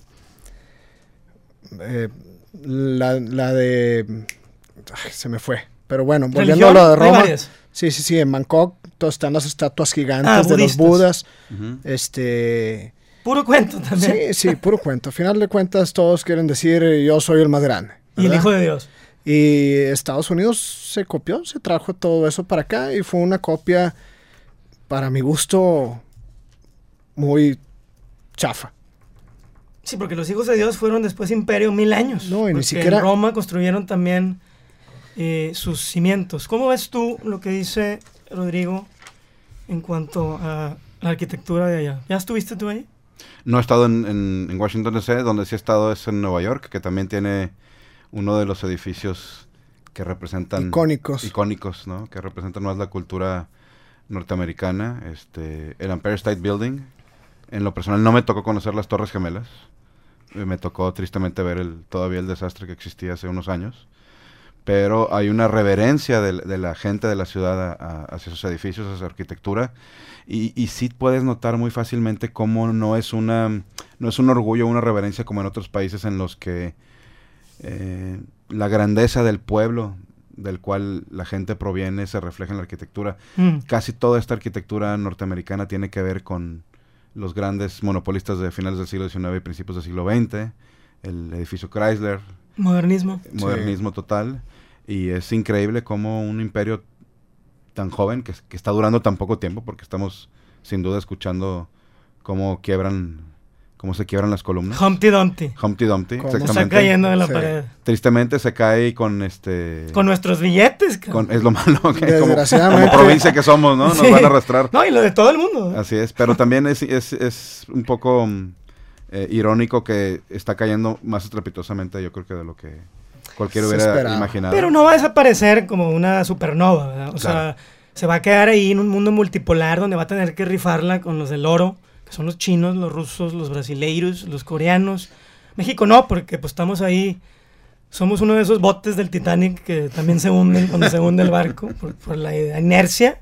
eh, la, la de, ay, se me fue. Pero bueno, volviendo a ¿Religión? lo de Hay Roma. varias. Sí, sí, sí, en Bangkok todas están las estatuas gigantes Ah, de los budistas. budas. Ujú. Este, Puro cuento también. sí, sí, puro cuento. Al final de cuentas todos quieren decir eh, yo soy el más grande. Y el ¿verdad? Hijo de Dios. Y Estados Unidos se copió, se trajo todo eso para acá y fue una copia, para mi gusto, muy chafa. Sí, porque los hijos de Dios fueron después imperio mil años. No, y ni porque siquiera- en Roma construyeron también eh, sus cimientos. ¿Cómo ves tú lo que dice Rodrigo en cuanto a la arquitectura de allá? ¿Ya estuviste tú ahí? No he estado en, en- en Washington D C, donde sí he estado es en Nueva York, que también tiene uno de los edificios que representan... Icónicos. Icónicos, ¿no? Que representan más la cultura norteamericana. Este, el Empire State Building. En lo personal no me tocó conocer las Torres Gemelas, eh, me tocó tristemente ver el, todavía el desastre que existía hace unos años. Pero hay una reverencia de, de la gente de la ciudad a, a, hacia esos edificios, hacia su arquitectura, y, y sí puedes notar muy fácilmente cómo no es una no es un orgullo, una reverencia como en otros países en los que eh, la grandeza del pueblo del cual la gente proviene se refleja en la arquitectura. Mm. Casi toda esta arquitectura norteamericana tiene que ver con los grandes monopolistas de finales del siglo diecinueve y principios del siglo veinte, el edificio Chrysler. Modernismo. Modernismo sí. Total. Y es increíble cómo un imperio tan joven, que, que está durando tan poco tiempo, porque estamos sin duda escuchando cómo quiebran, cómo se quiebran las columnas. Humpty Dumpty. Humpty Dumpty, exactamente. Se está cayendo de la sí. pared. Tristemente se cae con este... Con nuestros billetes. Con, es lo malo, que Desgraciadamente. Como, como provincia que somos, ¿no? Nos sí. van a arrastrar. No, y lo de todo el mundo. Así es, pero también es, es, es un poco eh, irónico que está cayendo más estrepitosamente, yo creo que de lo que... cualquiera hubiera esperaba. Imaginado. Pero no va a desaparecer como una supernova, ¿verdad? O claro. sea, se va a quedar ahí en un mundo multipolar donde va a tener que rifarla con los del oro, que son los chinos, los rusos, los brasileiros, los coreanos. México no, porque pues estamos ahí, somos uno de esos botes del Titanic que también se hunden cuando se hunde el barco por, por la inercia.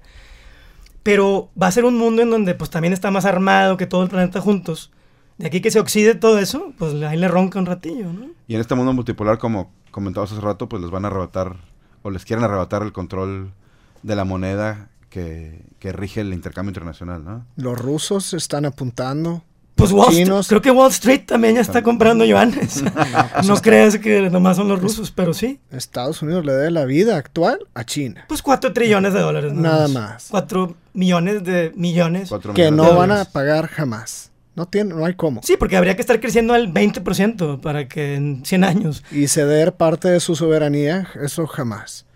Pero va a ser un mundo en donde pues también está más armado que todo el planeta juntos. De aquí que se oxide todo eso, pues ahí le ronca un ratillo, ¿no? Y en este mundo multipolar, como comentabas hace rato, pues les van a arrebatar, o les quieren arrebatar el control de la moneda que, que rige el intercambio internacional, ¿no? Los rusos están apuntando. Pues Wall Street, creo que Wall Street también ya está comprando yuanes. No, pues no está... creas que nomás son los rusos, pero sí. Estados Unidos le debe la vida actual a China. Pues cuatro trillones de dólares. ¿no? Nada más. Cuatro millones de millones. Que millones no van a pagar jamás. No tiene, no hay cómo. Sí, porque habría que estar creciendo al veinte por ciento para que en cien años. Y ceder parte de su soberanía, eso jamás.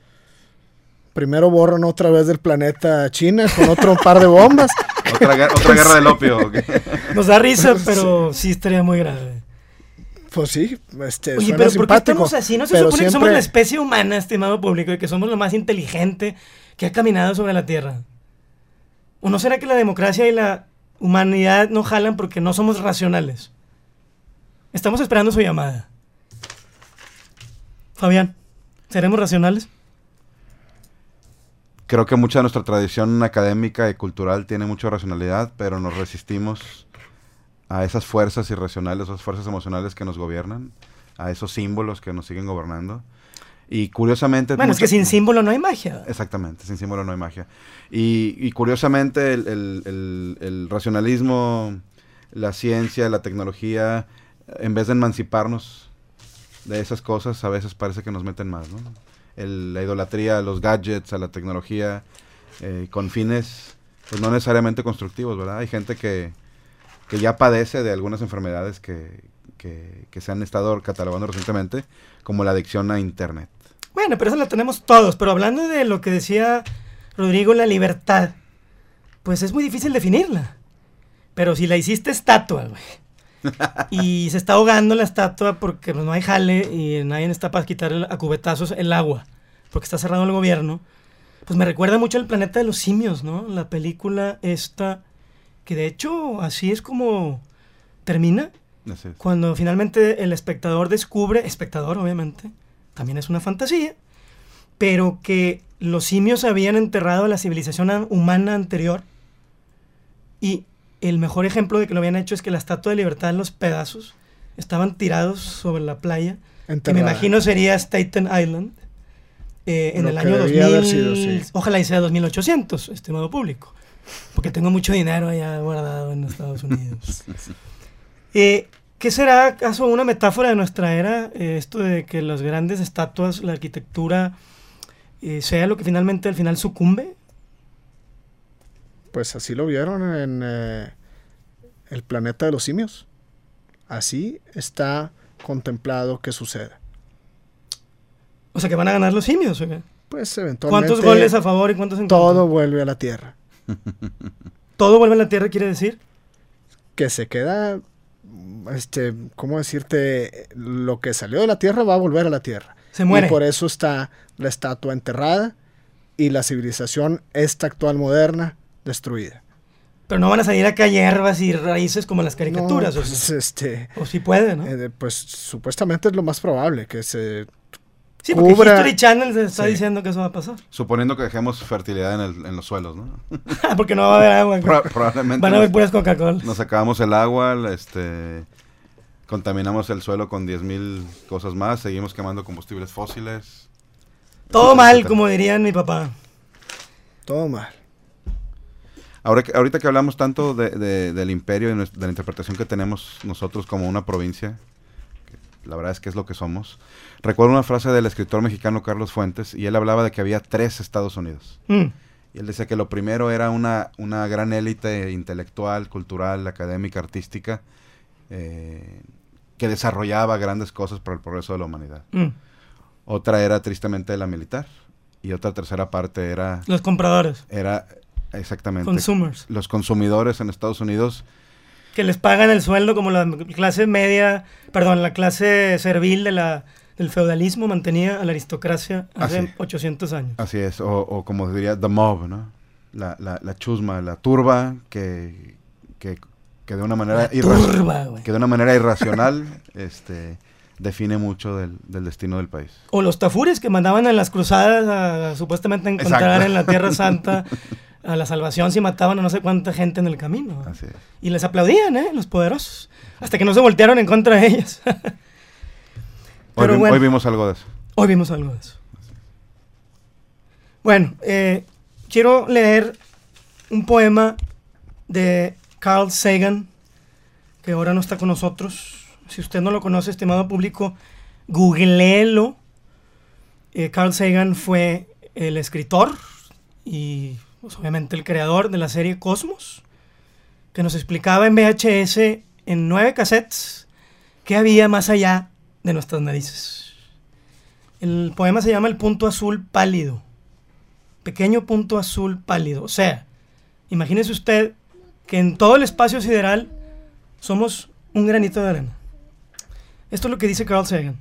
Primero borran otra vez del planeta a China con otro par de bombas. Otra, otra guerra del opio. Okay. Nos da risa, pero sí estaría muy grave. Pues sí, este, Oye, suena pero simpático. ¿por qué estamos así? ¿No se supone siempre... que somos la especie humana, estimado público, y que somos lo más inteligente que ha caminado sobre la Tierra? ¿O no será que la democracia y la humanidad no jalan porque no somos racionales? Estamos esperando su llamada. Fabián, ¿seremos racionales? Creo que mucha de nuestra tradición académica y cultural tiene mucha racionalidad, pero nos resistimos a esas fuerzas irracionales, esas fuerzas emocionales que nos gobiernan, a esos símbolos que nos siguen gobernando. Y curiosamente... Bueno, mucha... es que sin símbolo no hay magia. Exactamente, sin símbolo no hay magia. Y, y curiosamente el, el, el, el racionalismo, la ciencia, la tecnología, en vez de emanciparnos de esas cosas, a veces parece que nos meten más, ¿no? El, la idolatría a los gadgets, a la tecnología, eh, con fines pues no necesariamente constructivos, ¿verdad? Hay gente que, que ya padece de algunas enfermedades que, que, que se han estado catalogando recientemente, como la adicción a Internet. Bueno, pero eso lo tenemos todos. Pero hablando de lo que decía Rodrigo, la libertad, pues es muy difícil definirla. Pero si la hiciste estatua, güey, y se está ahogando la estatua porque pues, no hay jale y nadie está para quitar a cubetazos el agua, porque está cerrado el gobierno, pues me recuerda mucho al Planeta de los Simios, ¿no? La película esta, que de hecho así es como termina, así es. Cuando finalmente el espectador descubre, espectador obviamente, también es una fantasía, pero que los simios habían enterrado a la civilización humana anterior, y el mejor ejemplo de que lo habían hecho es que la Estatua de Libertad en los pedazos estaban tirados sobre la playa, enterrada. Que me imagino sería Staten Island, eh, en lo el año dos mil, sido, sí. Ojalá y sea dos mil ochocientos, estimado público, porque tengo mucho dinero allá guardado en Estados Unidos. eh, ¿Qué será acaso una metáfora de nuestra era, eh, esto de que las grandes estatuas, la arquitectura, eh, sea lo que finalmente al final sucumbe? Pues así lo vieron en eh, el Planeta de los Simios. Así está contemplado que suceda. O sea, que van a ganar los simios, ¿o qué? Pues eventualmente... ¿Cuántos goles a favor y cuántos en contra? Todo vuelve a la Tierra. ¿Todo vuelve a la Tierra quiere decir? Que se queda, este, ¿cómo decirte? Lo que salió de la Tierra va a volver a la Tierra. Se muere. Y por eso está la estatua enterrada y la civilización, esta actual moderna, destruida. Pero no van a salir acá hierbas y raíces como en las caricaturas. No, o, pues, sea, este, o sí puede, ¿no? eh, pues supuestamente es lo más probable que se sí, porque cubra... History Channel se está Sí. diciendo que eso va a pasar. Suponiendo que dejemos fertilidad en, el- en los suelos, ¿no? Porque no va a haber agua. Pro- probablemente Van a haber nos, puras Coca-Cola. nos acabamos el agua, la- este, contaminamos el suelo con diez mil cosas más, seguimos quemando combustibles fósiles. Todo mal, etcétera. como diría mi papá. Todo mal. Ahora que, ahorita que hablamos tanto de, de- del imperio y nues- de la interpretación que tenemos nosotros como una provincia, que la verdad es que es lo que somos, recuerdo una frase del escritor mexicano Carlos Fuentes, y él hablaba de que había tres Estados Unidos. Mm. Y él decía que lo primero era una, una gran élite intelectual, cultural, académica, artística, eh, que desarrollaba grandes cosas para el progreso de la humanidad. Mm. Otra era tristemente la militar, y otra tercera parte era, Los compradores, era exactamente consumers, los consumidores en Estados Unidos. que les pagan el sueldo como la clase media, perdón, la clase servil de la, del feudalismo mantenía a la aristocracia hace Así. ochocientos años. Así es, o, o como diría the mob, ¿no? La, la, la chusma, la turba que, que, que de una manera La irra- turba, güey. que de una manera irracional este, define mucho del, del destino del país. O los tafures que mandaban en las cruzadas a, a supuestamente a encontrar Exacto. en la Tierra Santa a la salvación si mataban a no sé cuánta gente en el camino. Así es. Y les aplaudían, ¿eh? Los poderosos. Hasta que no se voltearon en contra de ellos. Hoy, Pero vi- bueno. hoy vimos algo de eso. Hoy vimos algo de eso. Bueno, eh, quiero leer un poema de Carl Sagan, que ahora no está con nosotros. Si usted no lo conoce, estimado público, googleelo. Eh, Carl Sagan fue el escritor y pues, obviamente el creador de la serie Cosmos, que nos explicaba en V H S, en nueve cassettes, qué había más allá de nuestras narices. El poema se llama El punto azul pálido. Pequeño punto azul pálido. O sea, imagínese usted que en todo el espacio sideral somos un granito de arena. Esto es lo que dice Carl Sagan.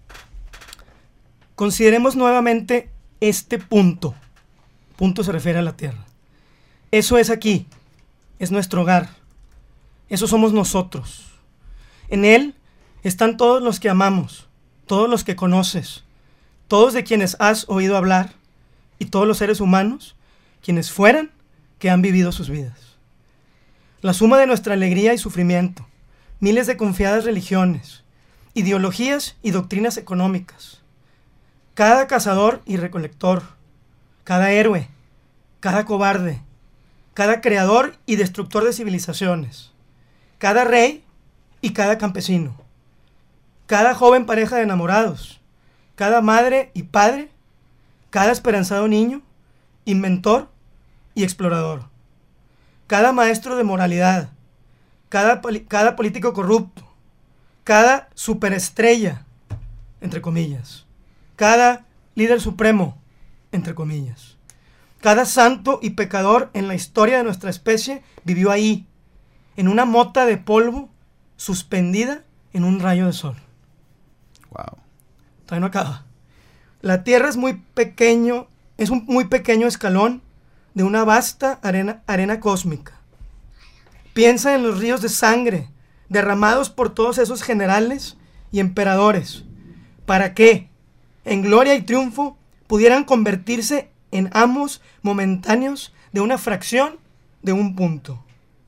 Consideremos nuevamente este punto. Punto se refiere a la Tierra. Eso es aquí. Es nuestro hogar. Eso somos nosotros. En él están todos los que amamos, todos los que conoces, todos de quienes has oído hablar y todos los seres humanos, quienes fueran, que han vivido sus vidas. La suma de nuestra alegría y sufrimiento, miles de confiadas religiones, ideologías y doctrinas económicas, cada cazador y recolector, cada héroe, cada cobarde, cada creador y destructor de civilizaciones, cada rey y cada campesino, cada joven pareja de enamorados, cada madre y padre, cada esperanzado niño, inventor y explorador, cada maestro de moralidad, cada, poli- cada político corrupto, cada superestrella, entre comillas, cada líder supremo, entre comillas, cada santo y pecador en la historia de nuestra especie vivió ahí, en una mota de polvo suspendida en un rayo de sol. Wow. Todavía no acaba. La Tierra es muy pequeño, es un muy pequeño escalón de una vasta arena, arena cósmica. Piensa en los ríos de sangre derramados por todos esos generales y emperadores, para que, en gloria y triunfo, pudieran convertirse en amos momentáneos de una fracción de un punto.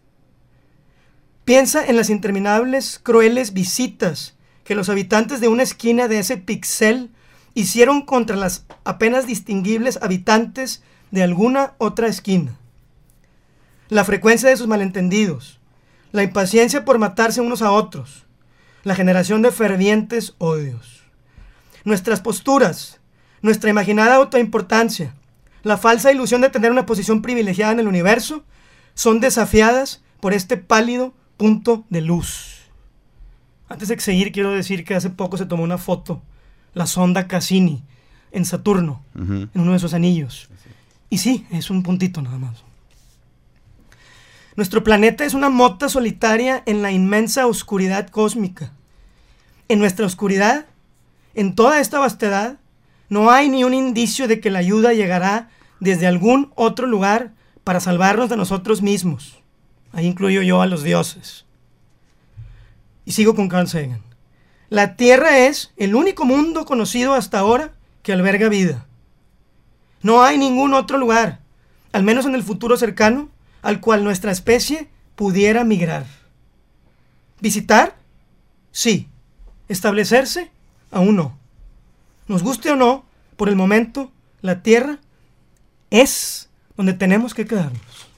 Piensa en las interminables, crueles visitas que los habitantes de una esquina de ese pixel hicieron contra las apenas distinguibles habitantes de alguna otra esquina. La frecuencia de sus malentendidos, la impaciencia por matarse unos a otros, la generación de fervientes odios. Nuestras posturas, nuestra imaginada autoimportancia, la falsa ilusión de tener una posición privilegiada en el universo, son desafiadas por este pálido punto de luz. Antes de seguir, quiero decir que hace poco se tomó una foto, la sonda Cassini, en Saturno, Ujú. en uno de esos anillos. Y sí, es un puntito nada más. Nuestro planeta es una mota solitaria en la inmensa oscuridad cósmica. En nuestra oscuridad, en toda esta vastedad, no hay ni un indicio de que la ayuda llegará desde algún otro lugar para salvarnos de nosotros mismos. Ahí incluyo yo a los dioses. Y sigo con Carl Sagan. La Tierra es el único mundo conocido hasta ahora que alberga vida. No hay ningún otro lugar, al menos en el futuro cercano, al cual nuestra especie pudiera migrar. ¿Visitar? Sí. ¿Establecerse? Aún no. Nos guste o no, por el momento, la Tierra es donde tenemos que quedarnos.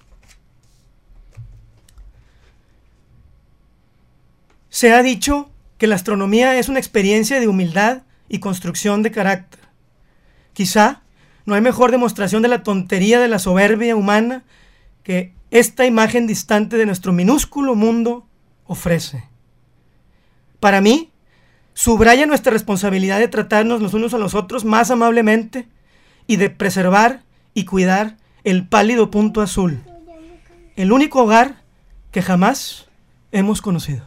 Se ha dicho que la astronomía es una experiencia de humildad y construcción de carácter. Quizá no hay mejor demostración de la tontería de la soberbia humana que esta imagen distante de nuestro minúsculo mundo ofrece. Para mí, subraya nuestra responsabilidad de tratarnos los unos a los otros más amablemente y de preservar y cuidar el pálido punto azul, el único hogar que jamás hemos conocido.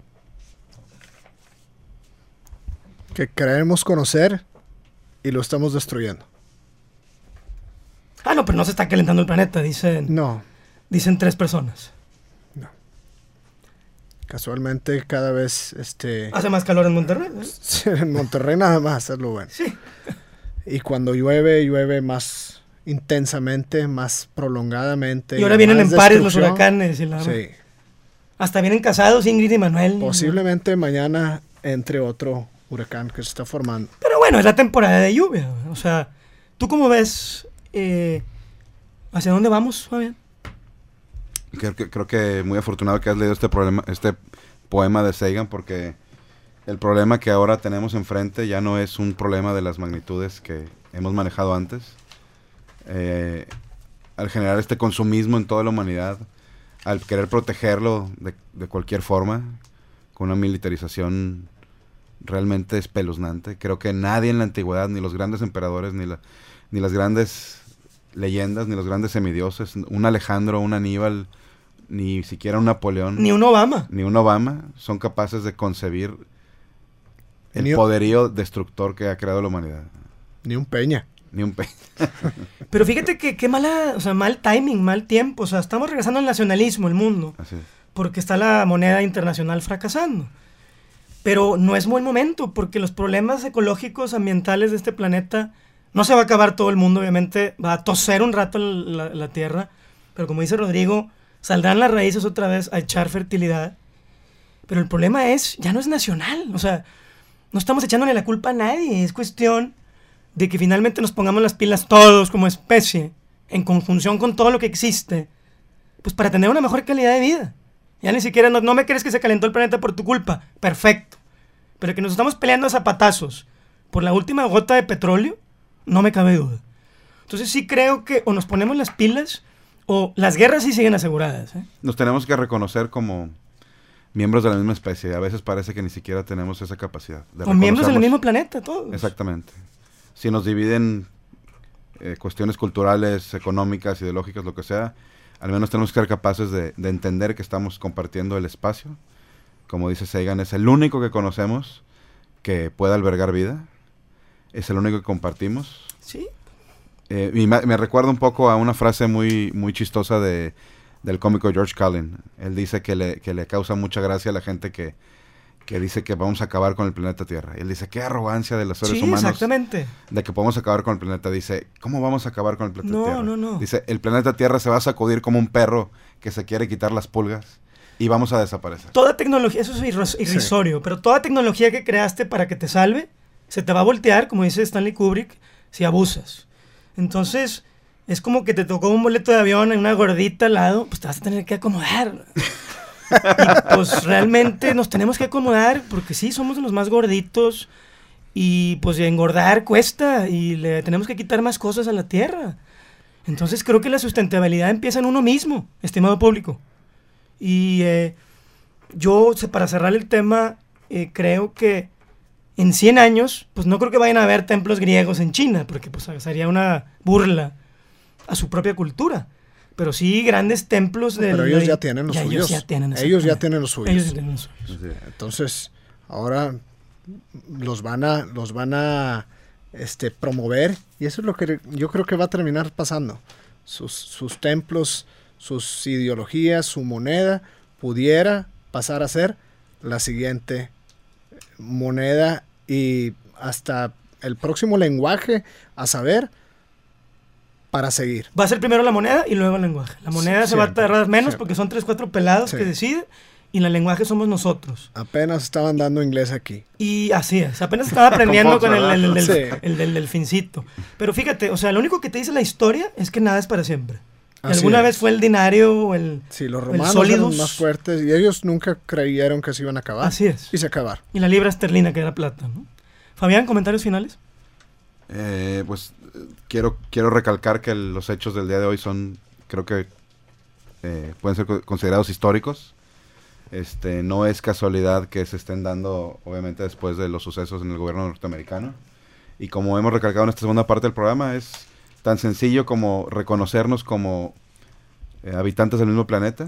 Que creemos conocer y lo estamos destruyendo. Ah, no, pero no se está calentando el planeta, dicen, No, dicen tres personas. no. Casualmente cada vez, este... Hace más calor en Monterrey, ¿no? en Monterrey nada más es lo bueno. Sí. Y cuando llueve, llueve más intensamente, más prolongadamente. Y ahora vienen más en pares los destrucción. huracanes. Y la... Sí. Hasta vienen casados Ingrid y Manuel. Posiblemente mañana entre otro huracán que se está formando. Pero bueno, es la temporada de lluvia. O sea, ¿tú cómo ves eh, hacia dónde vamos, Fabián? Creo que, creo que muy afortunado que has leído este, problema, este poema de Sagan, porque el problema que ahora tenemos enfrente ya no es un problema de las magnitudes que hemos manejado antes. Eh, al generar este consumismo en toda la humanidad, al querer protegerlo de, de cualquier forma, con una militarización realmente espeluznante. Creo que nadie en la antigüedad, ni los grandes emperadores, ni, la, ni las grandes leyendas, ni los grandes semidioses, un Alejandro, un Aníbal, ni siquiera un Napoleón, Ni un Obama. ni un Obama, son capaces de concebir el Ni un- poderío destructor que ha creado la humanidad. Ni un Peña. Ni un pe... Pero fíjate que qué mala, o sea, mal timing, mal tiempo. O sea, estamos regresando al nacionalismo, el mundo. Así es. Porque está la moneda internacional fracasando. Pero no es buen momento, porque los problemas ecológicos, ambientales de este planeta, no se va a acabar todo el mundo, obviamente, va a toser un rato la, la Tierra, pero como dice Rodrigo, saldrán las raíces otra vez a echar fertilidad. Pero el problema es, ya no es nacional, o sea, no estamos echándole la culpa a nadie, es cuestión de que finalmente nos pongamos las pilas todos como especie, en conjunción con todo lo que existe, pues para tener una mejor calidad de vida. Ya ni siquiera, no, no me crees que se calentó el planeta por tu culpa. Perfecto. Pero que nos estamos peleando a zapatazos por la última gota de petróleo, no me cabe duda. Entonces sí creo que o nos ponemos las pilas o las guerras sí siguen aseguradas, ¿eh? Nos tenemos que reconocer como miembros de la misma especie. A veces parece que ni siquiera tenemos esa capacidad. De Con miembros del reconocernos. mismo planeta, todos. Exactamente. Si nos dividen eh, cuestiones culturales, económicas, ideológicas, lo que sea, al menos tenemos que ser capaces de, de entender que estamos compartiendo el espacio. Como dice Sagan, es el único que conocemos que puede albergar vida. Es el único que compartimos. Sí. Eh, y me, me recuerda un poco a una frase muy, muy chistosa de, del cómico George Carlin. Él dice que le, que le causa mucha gracia a la gente que, que dice que vamos a acabar con el planeta Tierra. Y él dice, qué arrogancia de los seres Sí, humanos exactamente. de que podemos acabar con el planeta. Dice, ¿cómo vamos a acabar con el planeta No, Tierra? no, no. Dice, el planeta Tierra se va a sacudir como un perro que se quiere quitar las pulgas y vamos a desaparecer. Toda tecnología, eso es irris- irrisorio, pero toda tecnología que creaste para que te salve, se te va a voltear, como dice Stanley Kubrick, si abusas. Entonces, es como que te tocó un boleto de avión en una gordita al lado, pues te vas a tener que acomodar. Y pues realmente nos tenemos que acomodar, porque sí, somos de los más gorditos, y pues engordar cuesta, y le tenemos que quitar más cosas a la tierra. Entonces creo que la sustentabilidad empieza en uno mismo, estimado público. Y eh, yo, se- para cerrar el tema, eh, creo que en cien años, pues no creo que vayan a haber templos griegos en China, porque pues sería una burla a su propia cultura. Pero sí grandes templos de... Pero ellos ya tienen los ya suyos. Ellos ya tienen, Ellos ya exactamente. tienen los suyos. Ellos ya tienen los suyos. Sí. Entonces, ahora los van a, los van a este, promover y eso es lo que yo creo que va a terminar pasando. Sus, sus templos, sus ideologías, su moneda, pudiera pasar a ser la siguiente moneda y hasta el próximo lenguaje a saber para seguir. Va a ser primero la moneda y luego el lenguaje. La moneda sí, se siempre, va a tardar menos siempre. Porque son tres, cuatro pelados sí. que deciden y en el lenguaje somos nosotros. Apenas estaban dando inglés aquí. Y así es, apenas estaba aprendiendo con el, el, el, el, sí. el, el del delfincito. Pero fíjate, o sea, lo único que te dice la historia es que nada es para siempre. Alguna es. vez fue el dinario o el Sí, los romanos eran más fuertes y ellos nunca creyeron que se iban a acabar. Así es. Y se acabaron. Y la libra esterlina que era plata, ¿no? Fabián, ¿comentarios finales? Eh, pues quiero, quiero recalcar que los hechos del día de hoy son, creo que eh, pueden ser considerados históricos. Este, no es casualidad que se estén dando, obviamente, después de los sucesos en el gobierno norteamericano. Y como hemos recalcado en esta segunda parte del programa, es tan sencillo como reconocernos como eh, habitantes del mismo planeta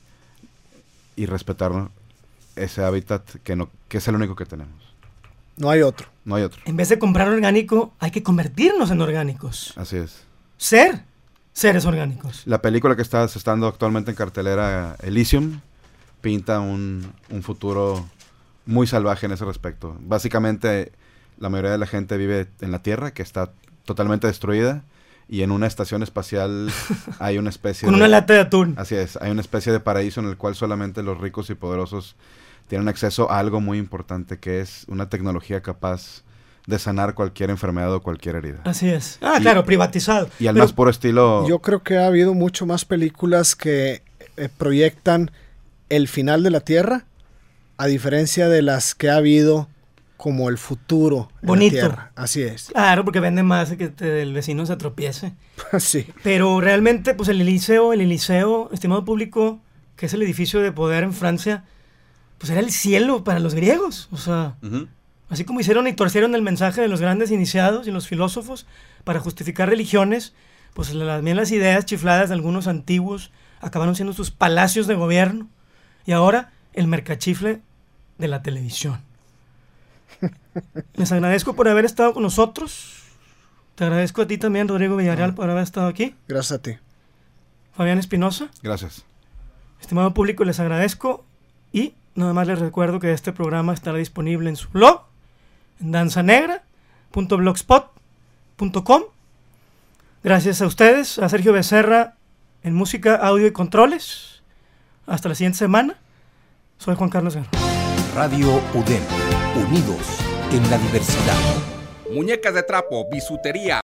y respetar ese hábitat que, no, que es el único que tenemos. No hay otro. No hay otro. En vez de comprar orgánico, hay que convertirnos en orgánicos. Así es. Ser seres orgánicos. La película que está, se está dando actualmente en cartelera, Elysium, pinta un, un futuro muy salvaje en ese respecto. Básicamente, la mayoría de la gente vive en la Tierra, que está totalmente destruida, y en una estación espacial hay una especie Con de... una lata de atún. Así es, hay una especie de paraíso en el cual solamente los ricos y poderosos tienen acceso a algo muy importante, que es una tecnología capaz de sanar cualquier enfermedad o cualquier herida. Así es. Ah, y, claro, privatizado. Y al Pero, más puro estilo... Yo creo que ha habido mucho más películas que eh, proyectan el final de la Tierra, a diferencia de las que ha habido como el futuro bonito. En la Tierra. Así es. Claro, porque vende más que te, el vecino se tropiece. Sí. Pero realmente, pues el Eliseo, el Eliseo, estimado público, que es el edificio de poder en Francia, pues era el cielo para los griegos. O sea, uh-huh. así como hicieron y torcieron el mensaje de los grandes iniciados y los filósofos para justificar religiones, pues también las ideas chifladas de algunos antiguos acabaron siendo sus palacios de gobierno. Y ahora, el mercachifle de la televisión. Les agradezco por haber estado con nosotros. Te agradezco a ti también, Rodrigo Villarreal, ah. por haber estado aquí. Gracias a ti. Fabián Espinosa. Gracias. Estimado público, les agradezco. Y nada más les recuerdo que este programa estará disponible en su blog, en danza negra punto blogspot punto com. Gracias a ustedes, a Sergio Becerra en música, audio y controles. Hasta la siguiente semana. Soy Juan Carlos Guerra. Radio U D E M. Unidos en la diversidad. Muñecas de trapo, bisutería,